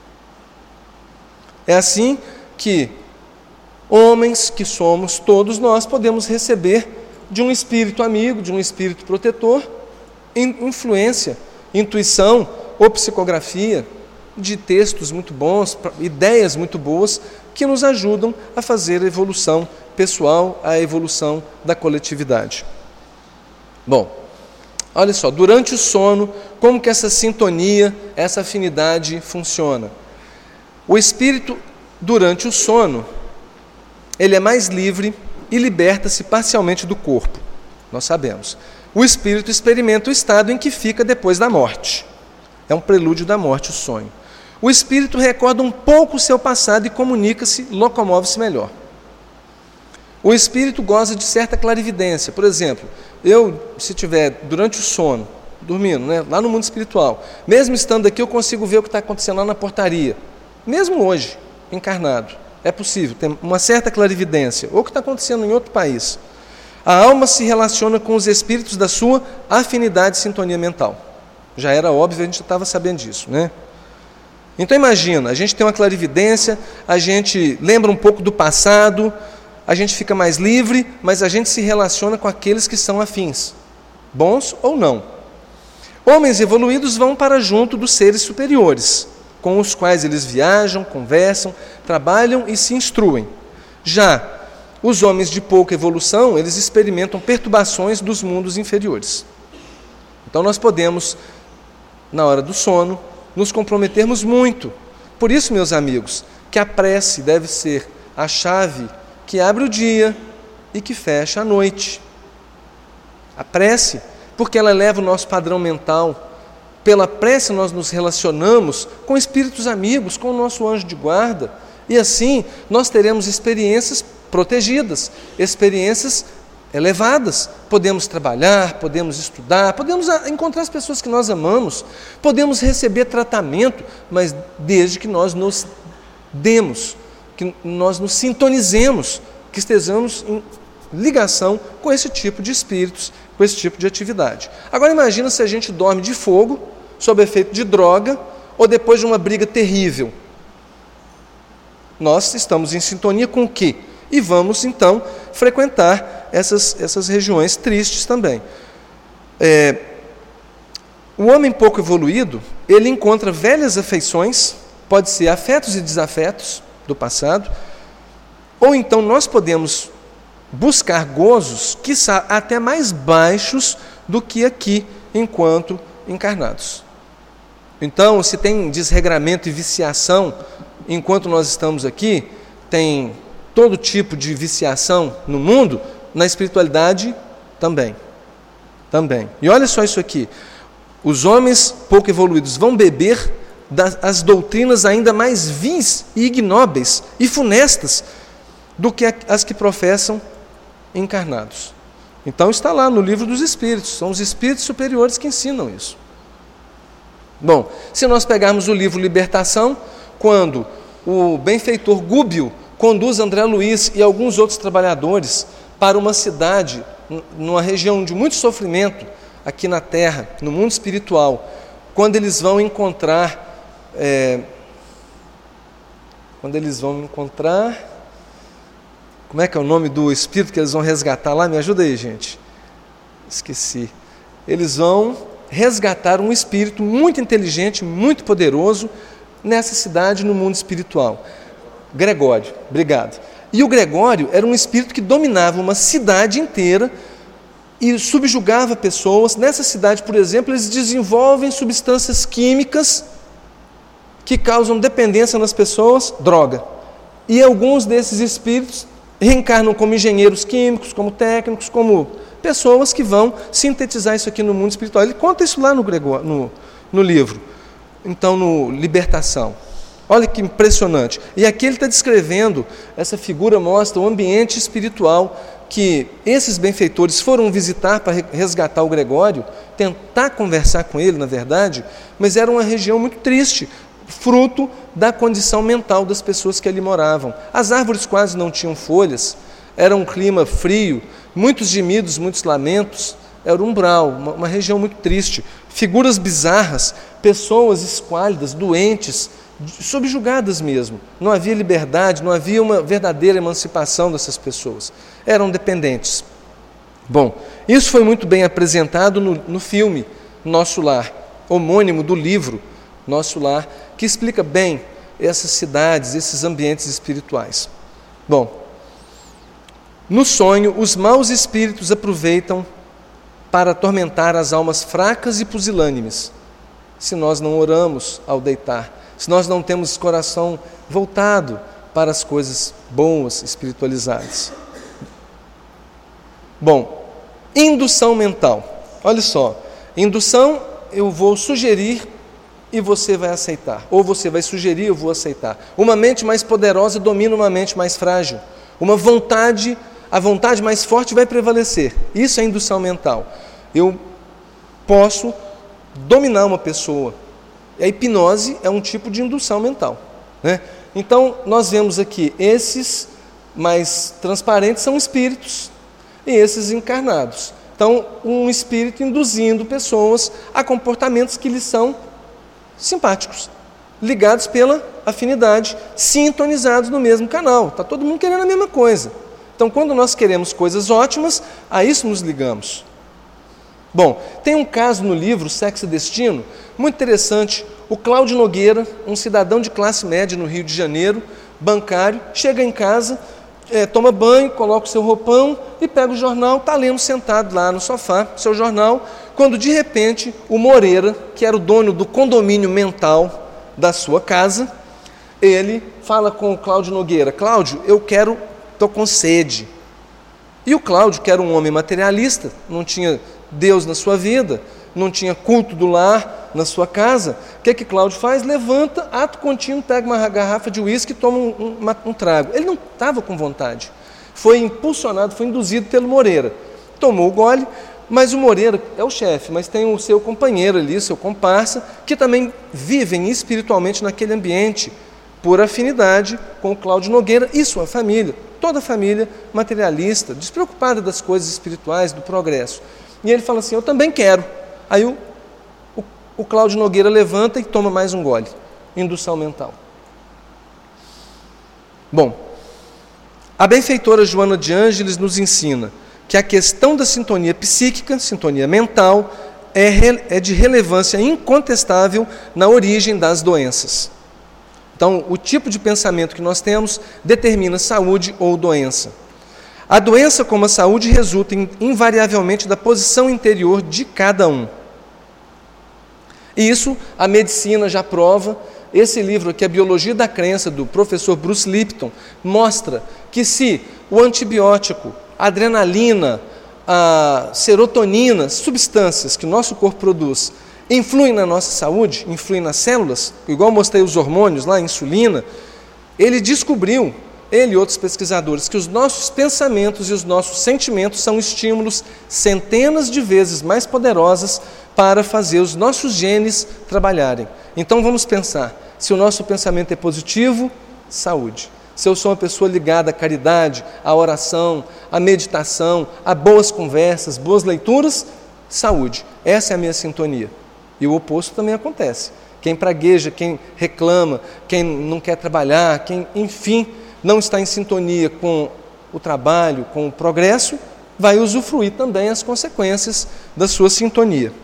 É assim que homens que somos, todos nós, podemos receber de um espírito amigo, de um espírito protetor, influência, intuição ou psicografia de textos muito bons, ideias muito boas, que nos ajudam a fazer a evolução pessoal, a evolução da coletividade. Bom, olha só, durante o sono, como que essa sintonia, essa afinidade funciona? O espírito, durante o sono, ele é mais livre e liberta-se parcialmente do corpo, nós sabemos. O espírito experimenta o estado em que fica depois da morte. É um prelúdio da morte, o sonho. O espírito recorda um pouco o seu passado e comunica-se, locomove-se melhor. O espírito goza de certa clarividência. Por exemplo, eu, se estiver durante o sono, dormindo, né, lá no mundo espiritual, mesmo estando aqui, eu consigo ver o que está acontecendo lá na portaria. Mesmo hoje, encarnado, é possível, tem uma certa clarividência. Ou o que está acontecendo em outro país. A alma se relaciona com os espíritos da sua afinidade e sintonia mental. Já era óbvio, a gente já estava sabendo disso, né? Então imagina, a gente tem uma clarividência, a gente lembra um pouco do passado, a gente fica mais livre, mas a gente se relaciona com aqueles que são afins, bons ou não. Homens evoluídos vão para junto dos seres superiores, com os quais eles viajam, conversam, trabalham e se instruem. Já os homens de pouca evolução, eles experimentam perturbações dos mundos inferiores. Então nós podemos, na hora do sono, nos comprometermos muito. Por isso, meus amigos, que a prece deve ser a chave que abre o dia e que fecha a noite. A prece, porque ela eleva o nosso padrão mental. Pela prece nós nos relacionamos com espíritos amigos, com o nosso anjo de guarda, e assim nós teremos experiências protegidas, experiências elevadas. Podemos trabalhar, podemos estudar, podemos encontrar as pessoas que nós amamos, podemos receber tratamento, mas desde que nós nos demos, que nós nos sintonizemos, que estejamos em ligação com esse tipo de espíritos, com esse tipo de atividade. Agora imagina se a gente dorme de fogo, sob efeito de droga, ou depois de uma briga terrível. Nós estamos em sintonia com o quê? E vamos então frequentar essas, essas regiões tristes também. É, o homem pouco evoluído, ele encontra velhas afeições, pode ser afetos e desafetos do passado, ou então nós podemos buscar gozos, quiçá até mais baixos do que aqui, enquanto encarnados. Então, se tem desregramento e viciação, enquanto nós estamos aqui, tem todo tipo de viciação no mundo, na espiritualidade também. Também. E olha só isso aqui. Os homens pouco evoluídos vão beber das doutrinas ainda mais vis e ignóbeis e funestas do que as que professam encarnados. Então está lá no livro dos Espíritos, são os Espíritos superiores que ensinam isso. Bom, se nós pegarmos o livro Libertação, quando o benfeitor Gúbio conduz André Luiz e alguns outros trabalhadores para uma cidade, numa região de muito sofrimento, aqui na Terra, no mundo espiritual, quando eles vão encontrar, é, quando eles vão encontrar, como é que é o nome do espírito que eles vão resgatar lá? Me ajuda aí, gente. Esqueci. Eles vão resgatar um espírito muito inteligente, muito poderoso, nessa cidade, no mundo espiritual. Gregório, obrigado. E o Gregório era um espírito que dominava uma cidade inteira e subjugava pessoas. Nessa cidade, por exemplo, eles desenvolvem substâncias químicas que causam dependência nas pessoas, droga. E alguns desses espíritos reencarnam como engenheiros químicos, como técnicos, como pessoas que vão sintetizar isso aqui no mundo espiritual. Ele conta isso lá no, Gregório, no, no livro, então no Libertação. Olha que impressionante. E aqui ele está descrevendo, essa figura mostra o ambiente espiritual que esses benfeitores foram visitar para resgatar o Gregório, tentar conversar com ele, na verdade, mas era uma região muito triste, fruto da condição mental das pessoas que ali moravam. As árvores quase não tinham folhas, era um clima frio, muitos gemidos, muitos lamentos, era um umbral, uma, uma região muito triste. Figuras bizarras, pessoas esquálidas, doentes, subjugadas mesmo. Não havia liberdade, não havia uma verdadeira emancipação dessas pessoas. Eram dependentes. Bom, isso foi muito bem apresentado no, no filme Nosso Lar, homônimo do livro Nosso Lar, que explica bem essas cidades, esses ambientes espirituais. Bom, no sonho, os maus espíritos aproveitam para atormentar as almas fracas e pusilânimes, se nós não oramos ao deitar, se nós não temos coração voltado para as coisas boas, espiritualizadas. Bom, indução mental. Olha só, indução eu vou sugerir e você vai aceitar. Ou você vai sugerir e eu vou aceitar. Uma mente mais poderosa domina uma mente mais frágil. Uma vontade, a vontade mais forte vai prevalecer. Isso é indução mental. Eu posso dominar uma pessoa. A hipnose é um tipo de indução mental, né? Então, nós vemos aqui, esses mais transparentes são espíritos e esses encarnados. Então, um espírito induzindo pessoas a comportamentos que lhes são simpáticos, ligados pela afinidade, sintonizados no mesmo canal. Está todo mundo querendo a mesma coisa. Então, quando nós queremos coisas ótimas, a isso nos ligamos. Bom, tem um caso no livro Sexo e Destino, muito interessante. O Cláudio Nogueira, um cidadão de classe média no Rio de Janeiro, bancário, chega em casa, é, toma banho, coloca o seu roupão e pega o jornal, está lendo sentado lá no sofá, seu jornal, quando de repente o Moreira, que era o dono do condomínio mental da sua casa, ele fala com o Cláudio Nogueira: Cláudio, eu quero, estou com sede. E o Cláudio, que era um homem materialista, não tinha Deus na sua vida, não tinha culto do lar na sua casa, o que que Cláudio faz? Levanta, ato contínuo, pega uma garrafa de uísque e toma um, um, um trago. Ele não estava com vontade, foi impulsionado, foi induzido pelo Moreira. Tomou o gole, mas o Moreira é o chefe, mas tem o seu companheiro ali, seu comparsa, que também vivem espiritualmente naquele ambiente, por afinidade com o Cláudio Nogueira e sua família, toda a família materialista, despreocupada das coisas espirituais, do progresso. E ele fala assim: eu também quero. Aí o, o, o Cláudio Nogueira levanta e toma mais um gole. Indução mental. Bom, a benfeitora Joana de Ângeles nos ensina que a questão da sintonia psíquica, sintonia mental, é, re, é de relevância incontestável na origem das doenças. Então, o tipo de pensamento que nós temos determina saúde ou doença. A doença, como a saúde, resulta invariavelmente da posição interior de cada um. E isso a medicina já prova. Esse livro aqui, A Biologia da Crença, do professor Bruce Lipton, mostra que se o antibiótico, a adrenalina, a serotonina, substâncias que o nosso corpo produz, influem na nossa saúde, influem nas células, igual mostrei os hormônios lá, a insulina, ele descobriu, ele e outros pesquisadores, que os nossos pensamentos e os nossos sentimentos são estímulos centenas de vezes mais poderosos para fazer os nossos genes trabalharem. Então vamos pensar, se o nosso pensamento é positivo, saúde. Se eu sou uma pessoa ligada à caridade, à oração, à meditação, a boas conversas, boas leituras, saúde. Essa é a minha sintonia. E o oposto também acontece. Quem pragueja, quem reclama, quem não quer trabalhar, quem, enfim, não está em sintonia com o trabalho, com o progresso, vai usufruir também as consequências da sua sintonia.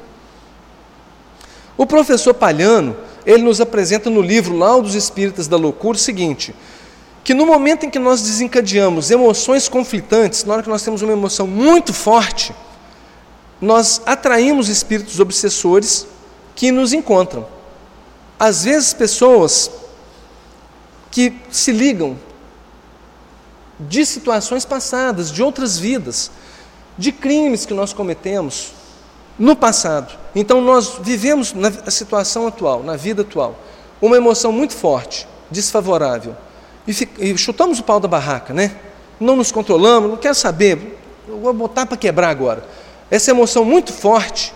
O professor Palhano, ele nos apresenta no livro Laudos Espíritas da Loucura o seguinte, que no momento em que nós desencadeamos emoções conflitantes, na hora que nós temos uma emoção muito forte, nós atraímos espíritos obsessores que nos encontram. Às vezes, pessoas que se ligam de situações passadas, de outras vidas, de crimes que nós cometemos no passado. Então, nós vivemos na situação atual, na vida atual, uma emoção muito forte, desfavorável, e, fica, e chutamos o pau da barraca, né? Não nos controlamos, não quero saber, eu vou botar para quebrar agora. Essa emoção muito forte,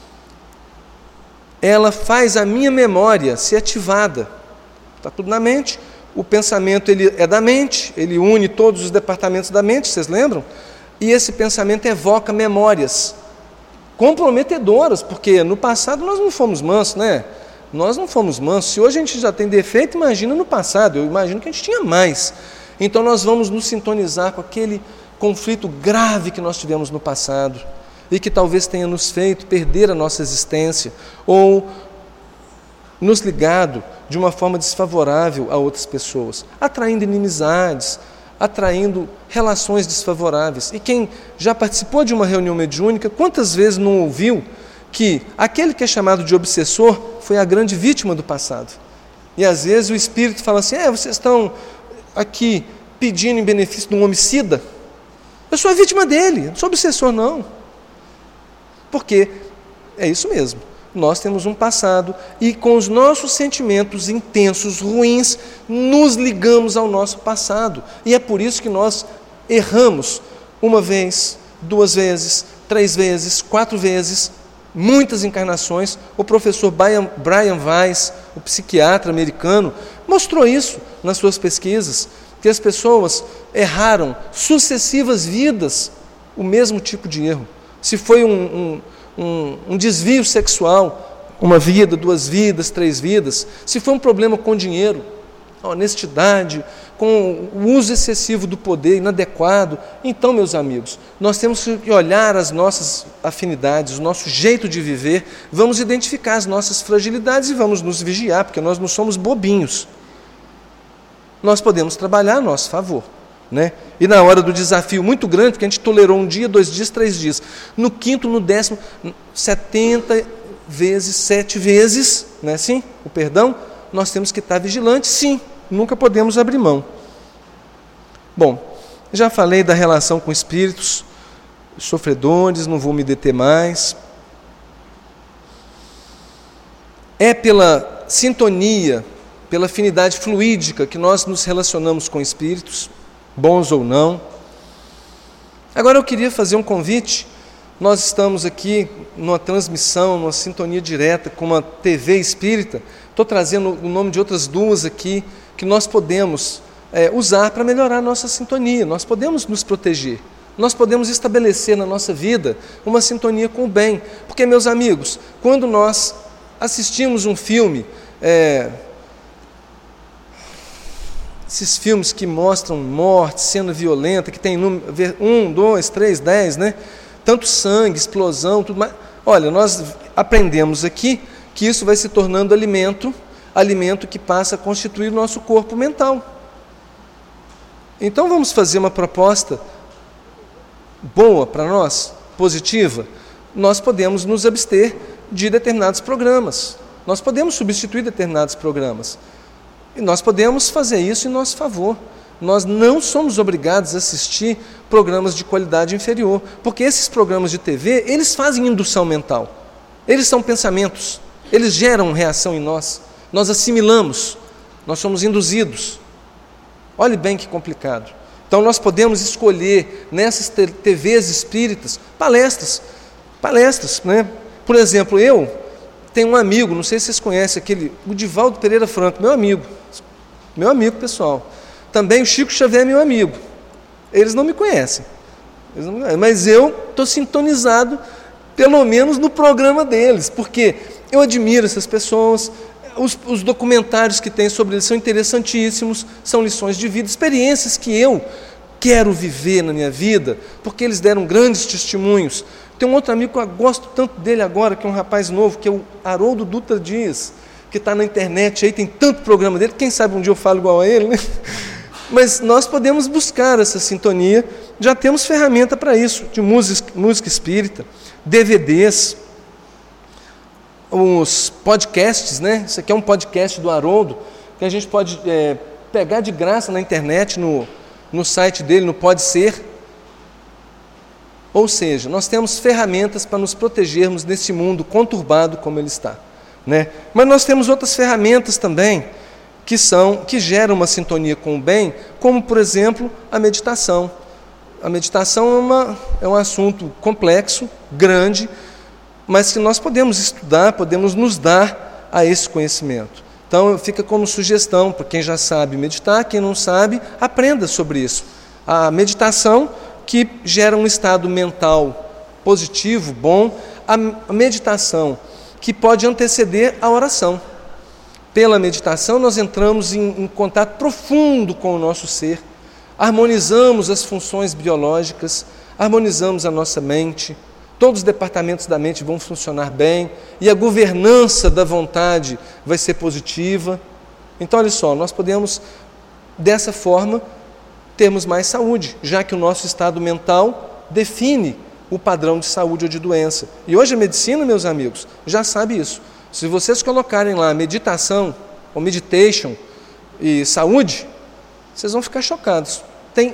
ela faz a minha memória ser ativada. Está tudo na mente. O pensamento ele é da mente, ele une todos os departamentos da mente, vocês lembram? E esse pensamento evoca memórias comprometedoras, porque no passado nós não fomos mansos, né? Nós não fomos mansos. Se hoje a gente já tem defeito, imagina no passado. Eu imagino que a gente tinha mais. Então nós vamos nos sintonizar com aquele conflito grave que nós tivemos no passado e que talvez tenha nos feito perder a nossa existência ou nos ligado de uma forma desfavorável a outras pessoas, atraindo inimizades, atraindo relações desfavoráveis. E quem já participou de uma reunião mediúnica, quantas vezes não ouviu que aquele que é chamado de obsessor foi a grande vítima do passado? E às vezes o espírito fala assim, é, vocês estão aqui pedindo em benefício de um homicida? Eu sou a vítima dele, não sou obsessor não. Porque é isso mesmo, nós temos um passado e com os nossos sentimentos intensos, ruins, nos ligamos ao nosso passado. E é por isso que nós erramos uma vez, duas vezes, três vezes, quatro vezes, muitas encarnações. O professor Brian, Brian Weiss, o psiquiatra americano, mostrou isso nas suas pesquisas, que as pessoas erraram sucessivas vidas o mesmo tipo de erro. Se foi um, um, um, um desvio sexual, uma vida, duas vidas, três vidas, se foi um problema com dinheiro, a honestidade, com o uso excessivo do poder, inadequado, então, meus amigos, nós temos que olhar as nossas afinidades, o nosso jeito de viver, vamos identificar as nossas fragilidades e vamos nos vigiar, porque nós não somos bobinhos. Nós podemos trabalhar a nosso favor. né? E na hora do desafio muito grande, porque a gente tolerou um dia, dois dias, três dias. No quinto, no décimo, setenta vezes, sete vezes, não é assim? O perdão, nós temos que estar vigilantes, sim. Nunca podemos abrir mão. Bom, já falei da relação com espíritos sofredores, não vou me deter mais. É pela sintonia, pela afinidade fluídica que nós nos relacionamos com espíritos, bons ou não. Agora eu queria fazer um convite. Nós estamos aqui numa transmissão, numa sintonia direta com uma T V espírita. Estou trazendo o nome de outras duas aqui que nós podemos é, usar para melhorar a nossa sintonia. Nós podemos nos proteger. Nós podemos estabelecer na nossa vida uma sintonia com o bem. Porque, meus amigos, quando nós assistimos um filme, é, esses filmes que mostram morte, cena violenta, que tem um, dois, três, dez, né? Tanto sangue, explosão, tudo mais. Olha, nós aprendemos aqui que isso vai se tornando alimento, alimento que passa a constituir o nosso corpo mental. Então vamos fazer uma proposta boa para nós, positiva. Nós podemos nos abster de determinados programas. Nós podemos substituir determinados programas. E nós podemos fazer isso em nosso favor. Nós não somos obrigados a assistir programas de qualidade inferior, porque esses programas de T V, eles fazem indução mental. Eles são pensamentos, eles geram reação em nós. Nós assimilamos, nós somos induzidos. Olhe bem que complicado. Então nós podemos escolher nessas T Vs espíritas palestras, palestras, né? Por exemplo, eu tenho um amigo, não sei se vocês conhecem, aquele, o Divaldo Pereira Franco, meu amigo, meu amigo pessoal. Também o Chico Xavier é meu amigo. Eles não me conhecem, eles não me conhecem, mas eu estou sintonizado, pelo menos no programa deles, porque eu admiro essas pessoas, os, os documentários que tem sobre eles são interessantíssimos, são lições de vida, experiências que eu quero viver na minha vida, porque eles deram grandes testemunhos. Tem um outro amigo que eu gosto tanto dele agora, que é um rapaz novo, que é o Haroldo Dutra Dias, que está na internet, aí tem tanto programa dele, quem sabe um dia eu falo igual a ele, né? Mas nós podemos buscar essa sintonia, já temos ferramenta para isso, de música, música espírita, D V Ds, os podcasts, né? Isso aqui é um podcast do Haroldo, que a gente pode é, pegar de graça na internet, no, no site dele, no Pode Ser. Ou seja, nós temos ferramentas para nos protegermos desse mundo conturbado como ele está, né? Mas nós temos outras ferramentas também, que são, que geram uma sintonia com o bem, como, por exemplo, a meditação. A meditação é, uma, é um assunto complexo, grande, mas que nós podemos estudar, podemos nos dar a esse conhecimento. Então, fica como sugestão para quem já sabe meditar, quem não sabe, aprenda sobre isso. A meditação que gera um estado mental positivo, bom, a meditação que pode anteceder a oração. Pela meditação, nós entramos em, em contato profundo com o nosso ser, harmonizamos as funções biológicas, harmonizamos a nossa mente, todos os departamentos da mente vão funcionar bem e a governança da vontade vai ser positiva. Então, olha só, nós podemos, dessa forma, termos mais saúde, já que o nosso estado mental define o padrão de saúde ou de doença. E hoje a medicina, meus amigos, já sabe isso. Se vocês colocarem lá meditação, ou meditation e saúde, vocês vão ficar chocados. Tem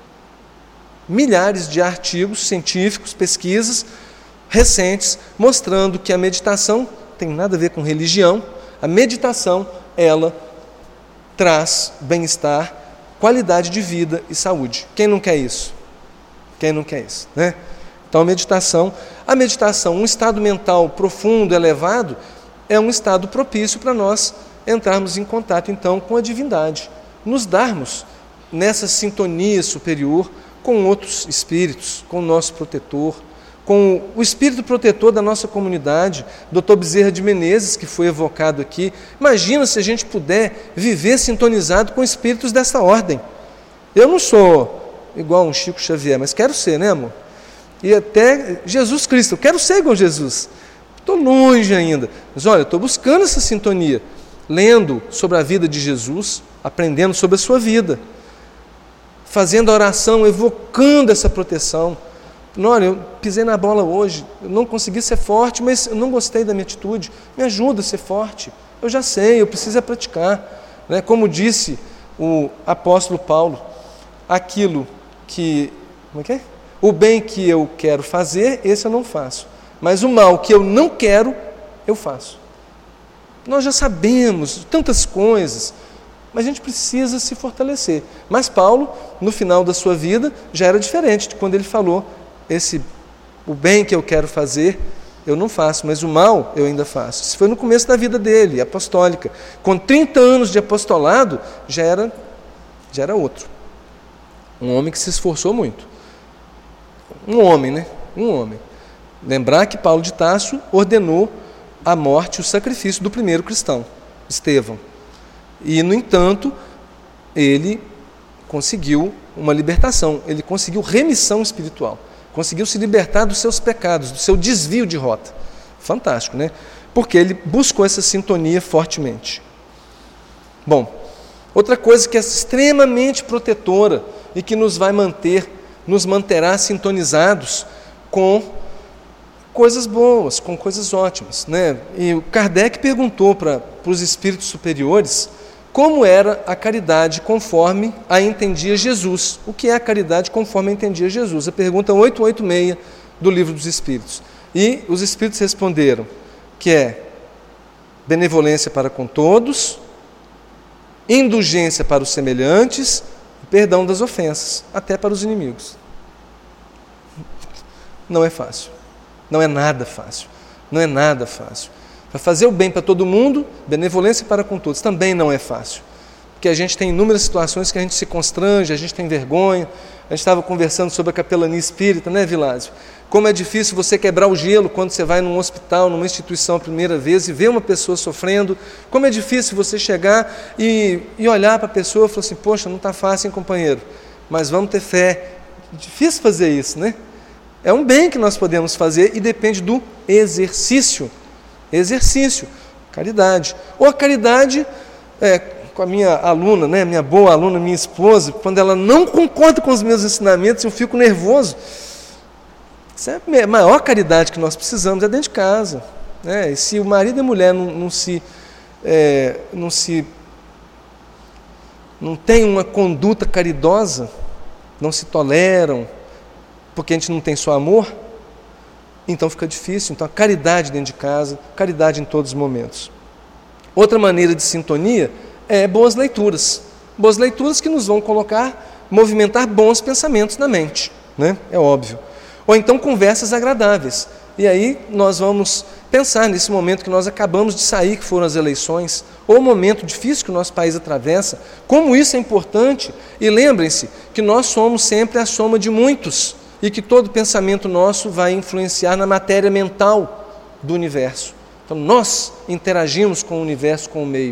milhares de artigos científicos, pesquisas recentes, mostrando que a meditação não tem nada a ver com religião. A meditação, ela traz bem-estar, qualidade de vida e saúde. Quem não quer isso? Quem não quer isso, né? Então, a meditação, a meditação, um estado mental profundo, elevado, é um estado propício para nós entrarmos em contato, então, com a divindade, nos darmos nessa sintonia superior com outros espíritos, com o nosso protetor, com o espírito protetor da nossa comunidade, doutor Bezerra de Menezes, que foi evocado aqui. Imagina se a gente puder viver sintonizado com espíritos dessa ordem. Eu não sou igual um Chico Xavier, mas quero ser, né, amor? E até Jesus Cristo, eu quero ser igual a Jesus. Estou longe ainda, mas olha, estou buscando essa sintonia, lendo sobre a vida de Jesus, aprendendo sobre a sua vida, fazendo a oração, evocando essa proteção. Olha, eu pisei na bola hoje, eu não consegui ser forte, mas eu não gostei da minha atitude, me ajuda a ser forte. Eu já sei, eu preciso é praticar. Né? Como disse o apóstolo Paulo, aquilo que, como é que é? O bem que eu quero fazer, esse eu não faço. Mas o mal que eu não quero, eu faço. Nós já sabemos tantas coisas, mas a gente precisa se fortalecer. Mas Paulo, no final da sua vida, já era diferente de quando ele falou, esse, o bem que eu quero fazer, eu não faço, mas o mal eu ainda faço. Isso foi no começo da vida dele, apostólica. Com trinta anos de apostolado, já era, já era outro. Um homem que se esforçou muito. Um homem, né? Um homem. Lembrar que Paulo de Tarso ordenou a morte, o sacrifício do primeiro cristão, Estevão. E, no entanto, ele conseguiu uma libertação, ele conseguiu remissão espiritual, conseguiu se libertar dos seus pecados, do seu desvio de rota. Fantástico, né? Porque ele buscou essa sintonia fortemente. Bom, outra coisa que é extremamente protetora e que nos vai manter, nos manterá sintonizados com coisas boas, com coisas ótimas, né? E o Kardec perguntou para os espíritos superiores como era a caridade conforme a entendia Jesus. O que é a caridade conforme a entendia Jesus? A pergunta oitocentos e oitenta e seis do Livro dos Espíritos. E os espíritos responderam que é benevolência para com todos, indulgência para os semelhantes, perdão das ofensas, até para os inimigos. Não é fácil. Não é nada fácil. Não é nada fácil. Para fazer o bem para todo mundo, benevolência para com todos, também não é fácil. Porque a gente tem inúmeras situações que a gente se constrange, a gente tem vergonha. A gente estava conversando sobre a capelania espírita, né, Vilásio? Como é difícil você quebrar o gelo quando você vai num hospital, numa instituição a primeira vez e ver uma pessoa sofrendo. Como é difícil você chegar e, e olhar para a pessoa e falar assim, poxa, não está fácil, hein, companheiro? Mas vamos ter fé. É difícil fazer isso, né? É um bem que nós podemos fazer e depende do exercício. Exercício, caridade. Ou a caridade, é, com a minha aluna, né, minha boa aluna, minha esposa, quando ela não concorda com os meus ensinamentos, eu fico nervoso. Isso é a maior caridade que nós precisamos, é dentro de casa. Né? E se o marido e a mulher não, não se... É, não se... não tem uma conduta caridosa, não se toleram, porque a gente não tem só amor, então fica difícil. Então a caridade dentro de casa, caridade em todos os momentos. Outra maneira de sintonia é boas leituras. Boas leituras que nos vão colocar, movimentar bons pensamentos na mente, né? É óbvio. Ou então conversas agradáveis. E aí nós vamos pensar nesse momento que nós acabamos de sair, que foram as eleições, ou o momento difícil que o nosso país atravessa, como isso é importante. E lembrem-se que nós somos sempre a soma de muitos, e que todo pensamento nosso vai influenciar na matéria mental do universo. Então nós interagimos com o universo, com o meio.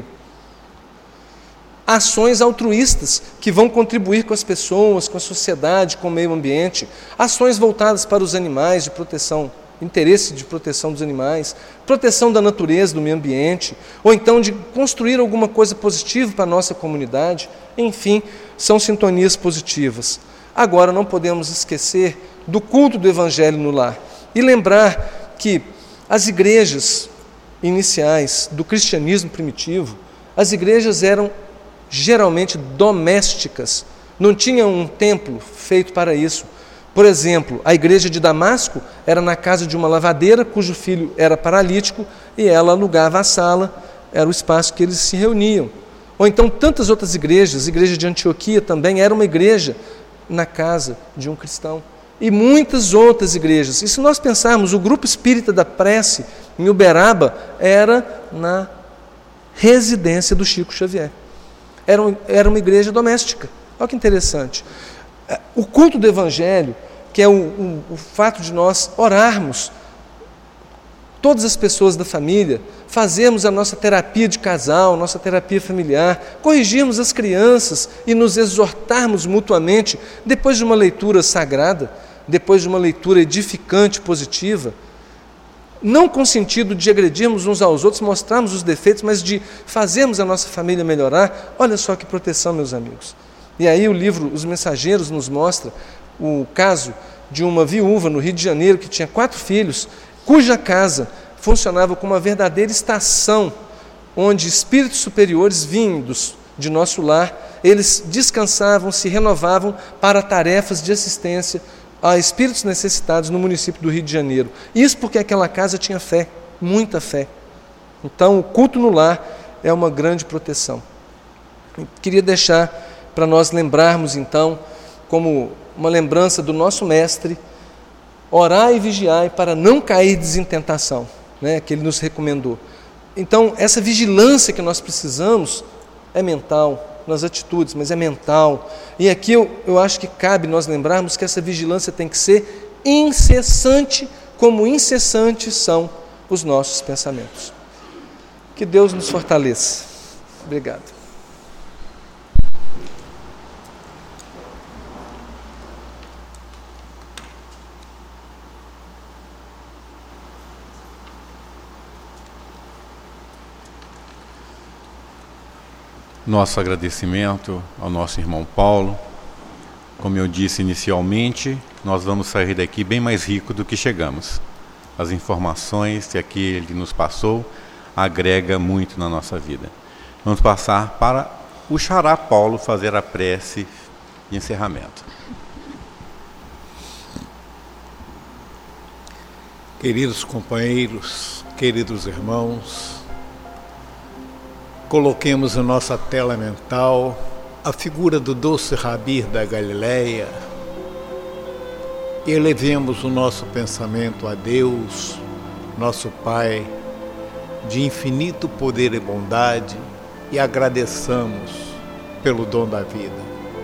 Ações altruístas que vão contribuir com as pessoas, com a sociedade, com o meio ambiente. Ações voltadas para os animais, de proteção, interesse de proteção dos animais, proteção da natureza, do meio ambiente, ou então de construir alguma coisa positiva para a nossa comunidade. Enfim, são sintonias positivas. Agora, não podemos esquecer do culto do Evangelho no lar e lembrar que as igrejas iniciais do cristianismo primitivo, as igrejas eram geralmente domésticas, não tinha um templo feito para isso. Por exemplo, a igreja de Damasco era na casa de uma lavadeira cujo filho era paralítico e ela alugava a sala, era o espaço que eles se reuniam. Ou então tantas outras igrejas, a igreja de Antioquia também era uma igreja na casa de um cristão. E muitas outras igrejas. E se nós pensarmos, o grupo espírita da prece em Uberaba era na residência do Chico Xavier. Era, um, era uma igreja doméstica. Olha que interessante. O culto do Evangelho, que é o, o, o fato de nós orarmos, todas as pessoas da família, fazermos a nossa terapia de casal, nossa terapia familiar, corrigirmos as crianças e nos exortarmos mutuamente, depois de uma leitura sagrada, depois de uma leitura edificante, positiva, não com o sentido de agredirmos uns aos outros, mostrarmos os defeitos, mas de fazermos a nossa família melhorar. Olha só que proteção, meus amigos. E aí o livro Os Mensageiros nos mostra o caso de uma viúva no Rio de Janeiro que tinha quatro filhos, cuja casa funcionava como uma verdadeira estação, onde espíritos superiores vindos de nosso lar, eles descansavam, se renovavam para tarefas de assistência a espíritos necessitados no município do Rio de Janeiro. Isso porque aquela casa tinha fé, muita fé. Então, o culto no lar é uma grande proteção. Eu queria deixar para nós lembrarmos, então, como uma lembrança do nosso mestre, orai e vigiai para não cair em tentação, né, que ele nos recomendou. Então, essa vigilância que nós precisamos é mental, nas atitudes, mas é mental. E aqui eu, eu acho que cabe nós lembrarmos que essa vigilância tem que ser incessante, como incessantes são os nossos pensamentos. Que Deus nos fortaleça. Obrigado. Nosso agradecimento ao nosso irmão Paulo. Como eu disse inicialmente, nós vamos sair daqui bem mais rico do que chegamos. As informações que aqui ele nos passou agrega muito na nossa vida. Vamos passar para o xará Paulo fazer a prece de encerramento. Queridos companheiros, queridos irmãos, coloquemos em nossa tela mental a figura do doce Rabi da Galileia e elevemos o nosso pensamento a Deus, nosso Pai, de infinito poder e bondade, e agradeçamos pelo dom da vida.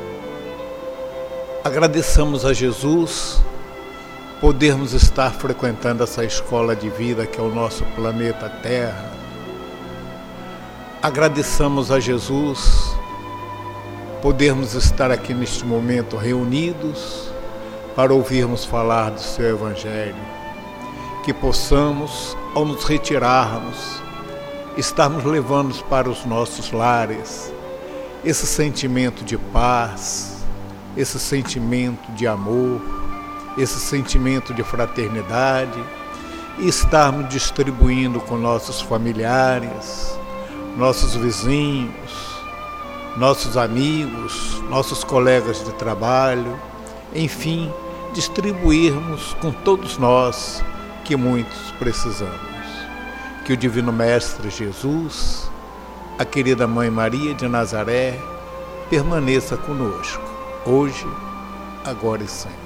Agradeçamos a Jesus podermos estar frequentando essa escola de vida que é o nosso planeta Terra. Agradeçamos a Jesus podermos estar aqui neste momento reunidos para ouvirmos falar do seu Evangelho. Que possamos, ao nos retirarmos, estarmos levando para os nossos lares esse sentimento de paz, esse sentimento de amor, esse sentimento de fraternidade, e estarmos distribuindo com nossos familiares, nossos vizinhos, nossos amigos, nossos colegas de trabalho, enfim, distribuirmos com todos nós que muitos precisamos. Que o Divino Mestre Jesus, a querida Mãe Maria de Nazaré, permaneça conosco, hoje, agora e sempre.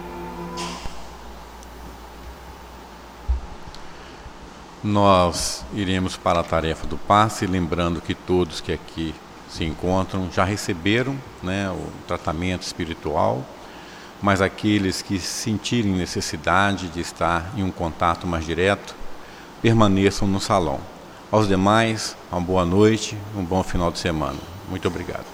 Nós iremos para a tarefa do passe, lembrando que todos que aqui se encontram já receberam, né, o tratamento espiritual, mas aqueles que sentirem necessidade de estar em um contato mais direto, permaneçam no salão. Aos demais, uma boa noite, um bom final de semana. Muito obrigado.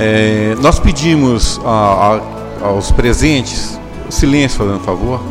É, nós pedimos a, a, aos presentes silêncio, fazendo favor.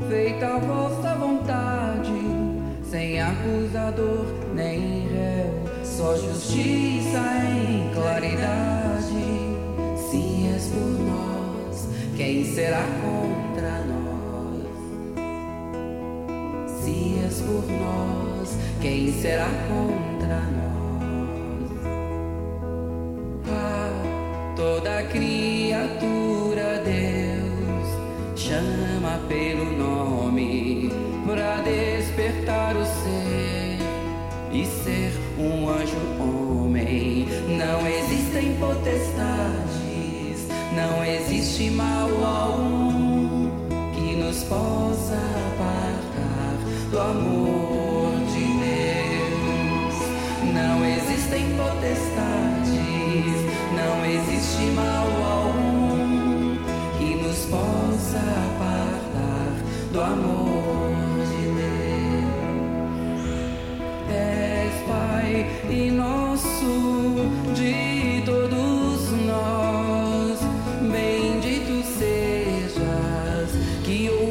feita a vossa vontade, sem acusador nem réu, só justiça em claridade. Se és por nós, quem será contra nós? Se és por nós, quem será contra nós? Ah, toda criatura Deus chama pelo nome, pra despertar o ser e ser um anjo homem. Não existem potestades, não existe mal algum que nos possa apartar do amor de Deus. Não existem potestades, não existe mal algum que nos possa apartar do amor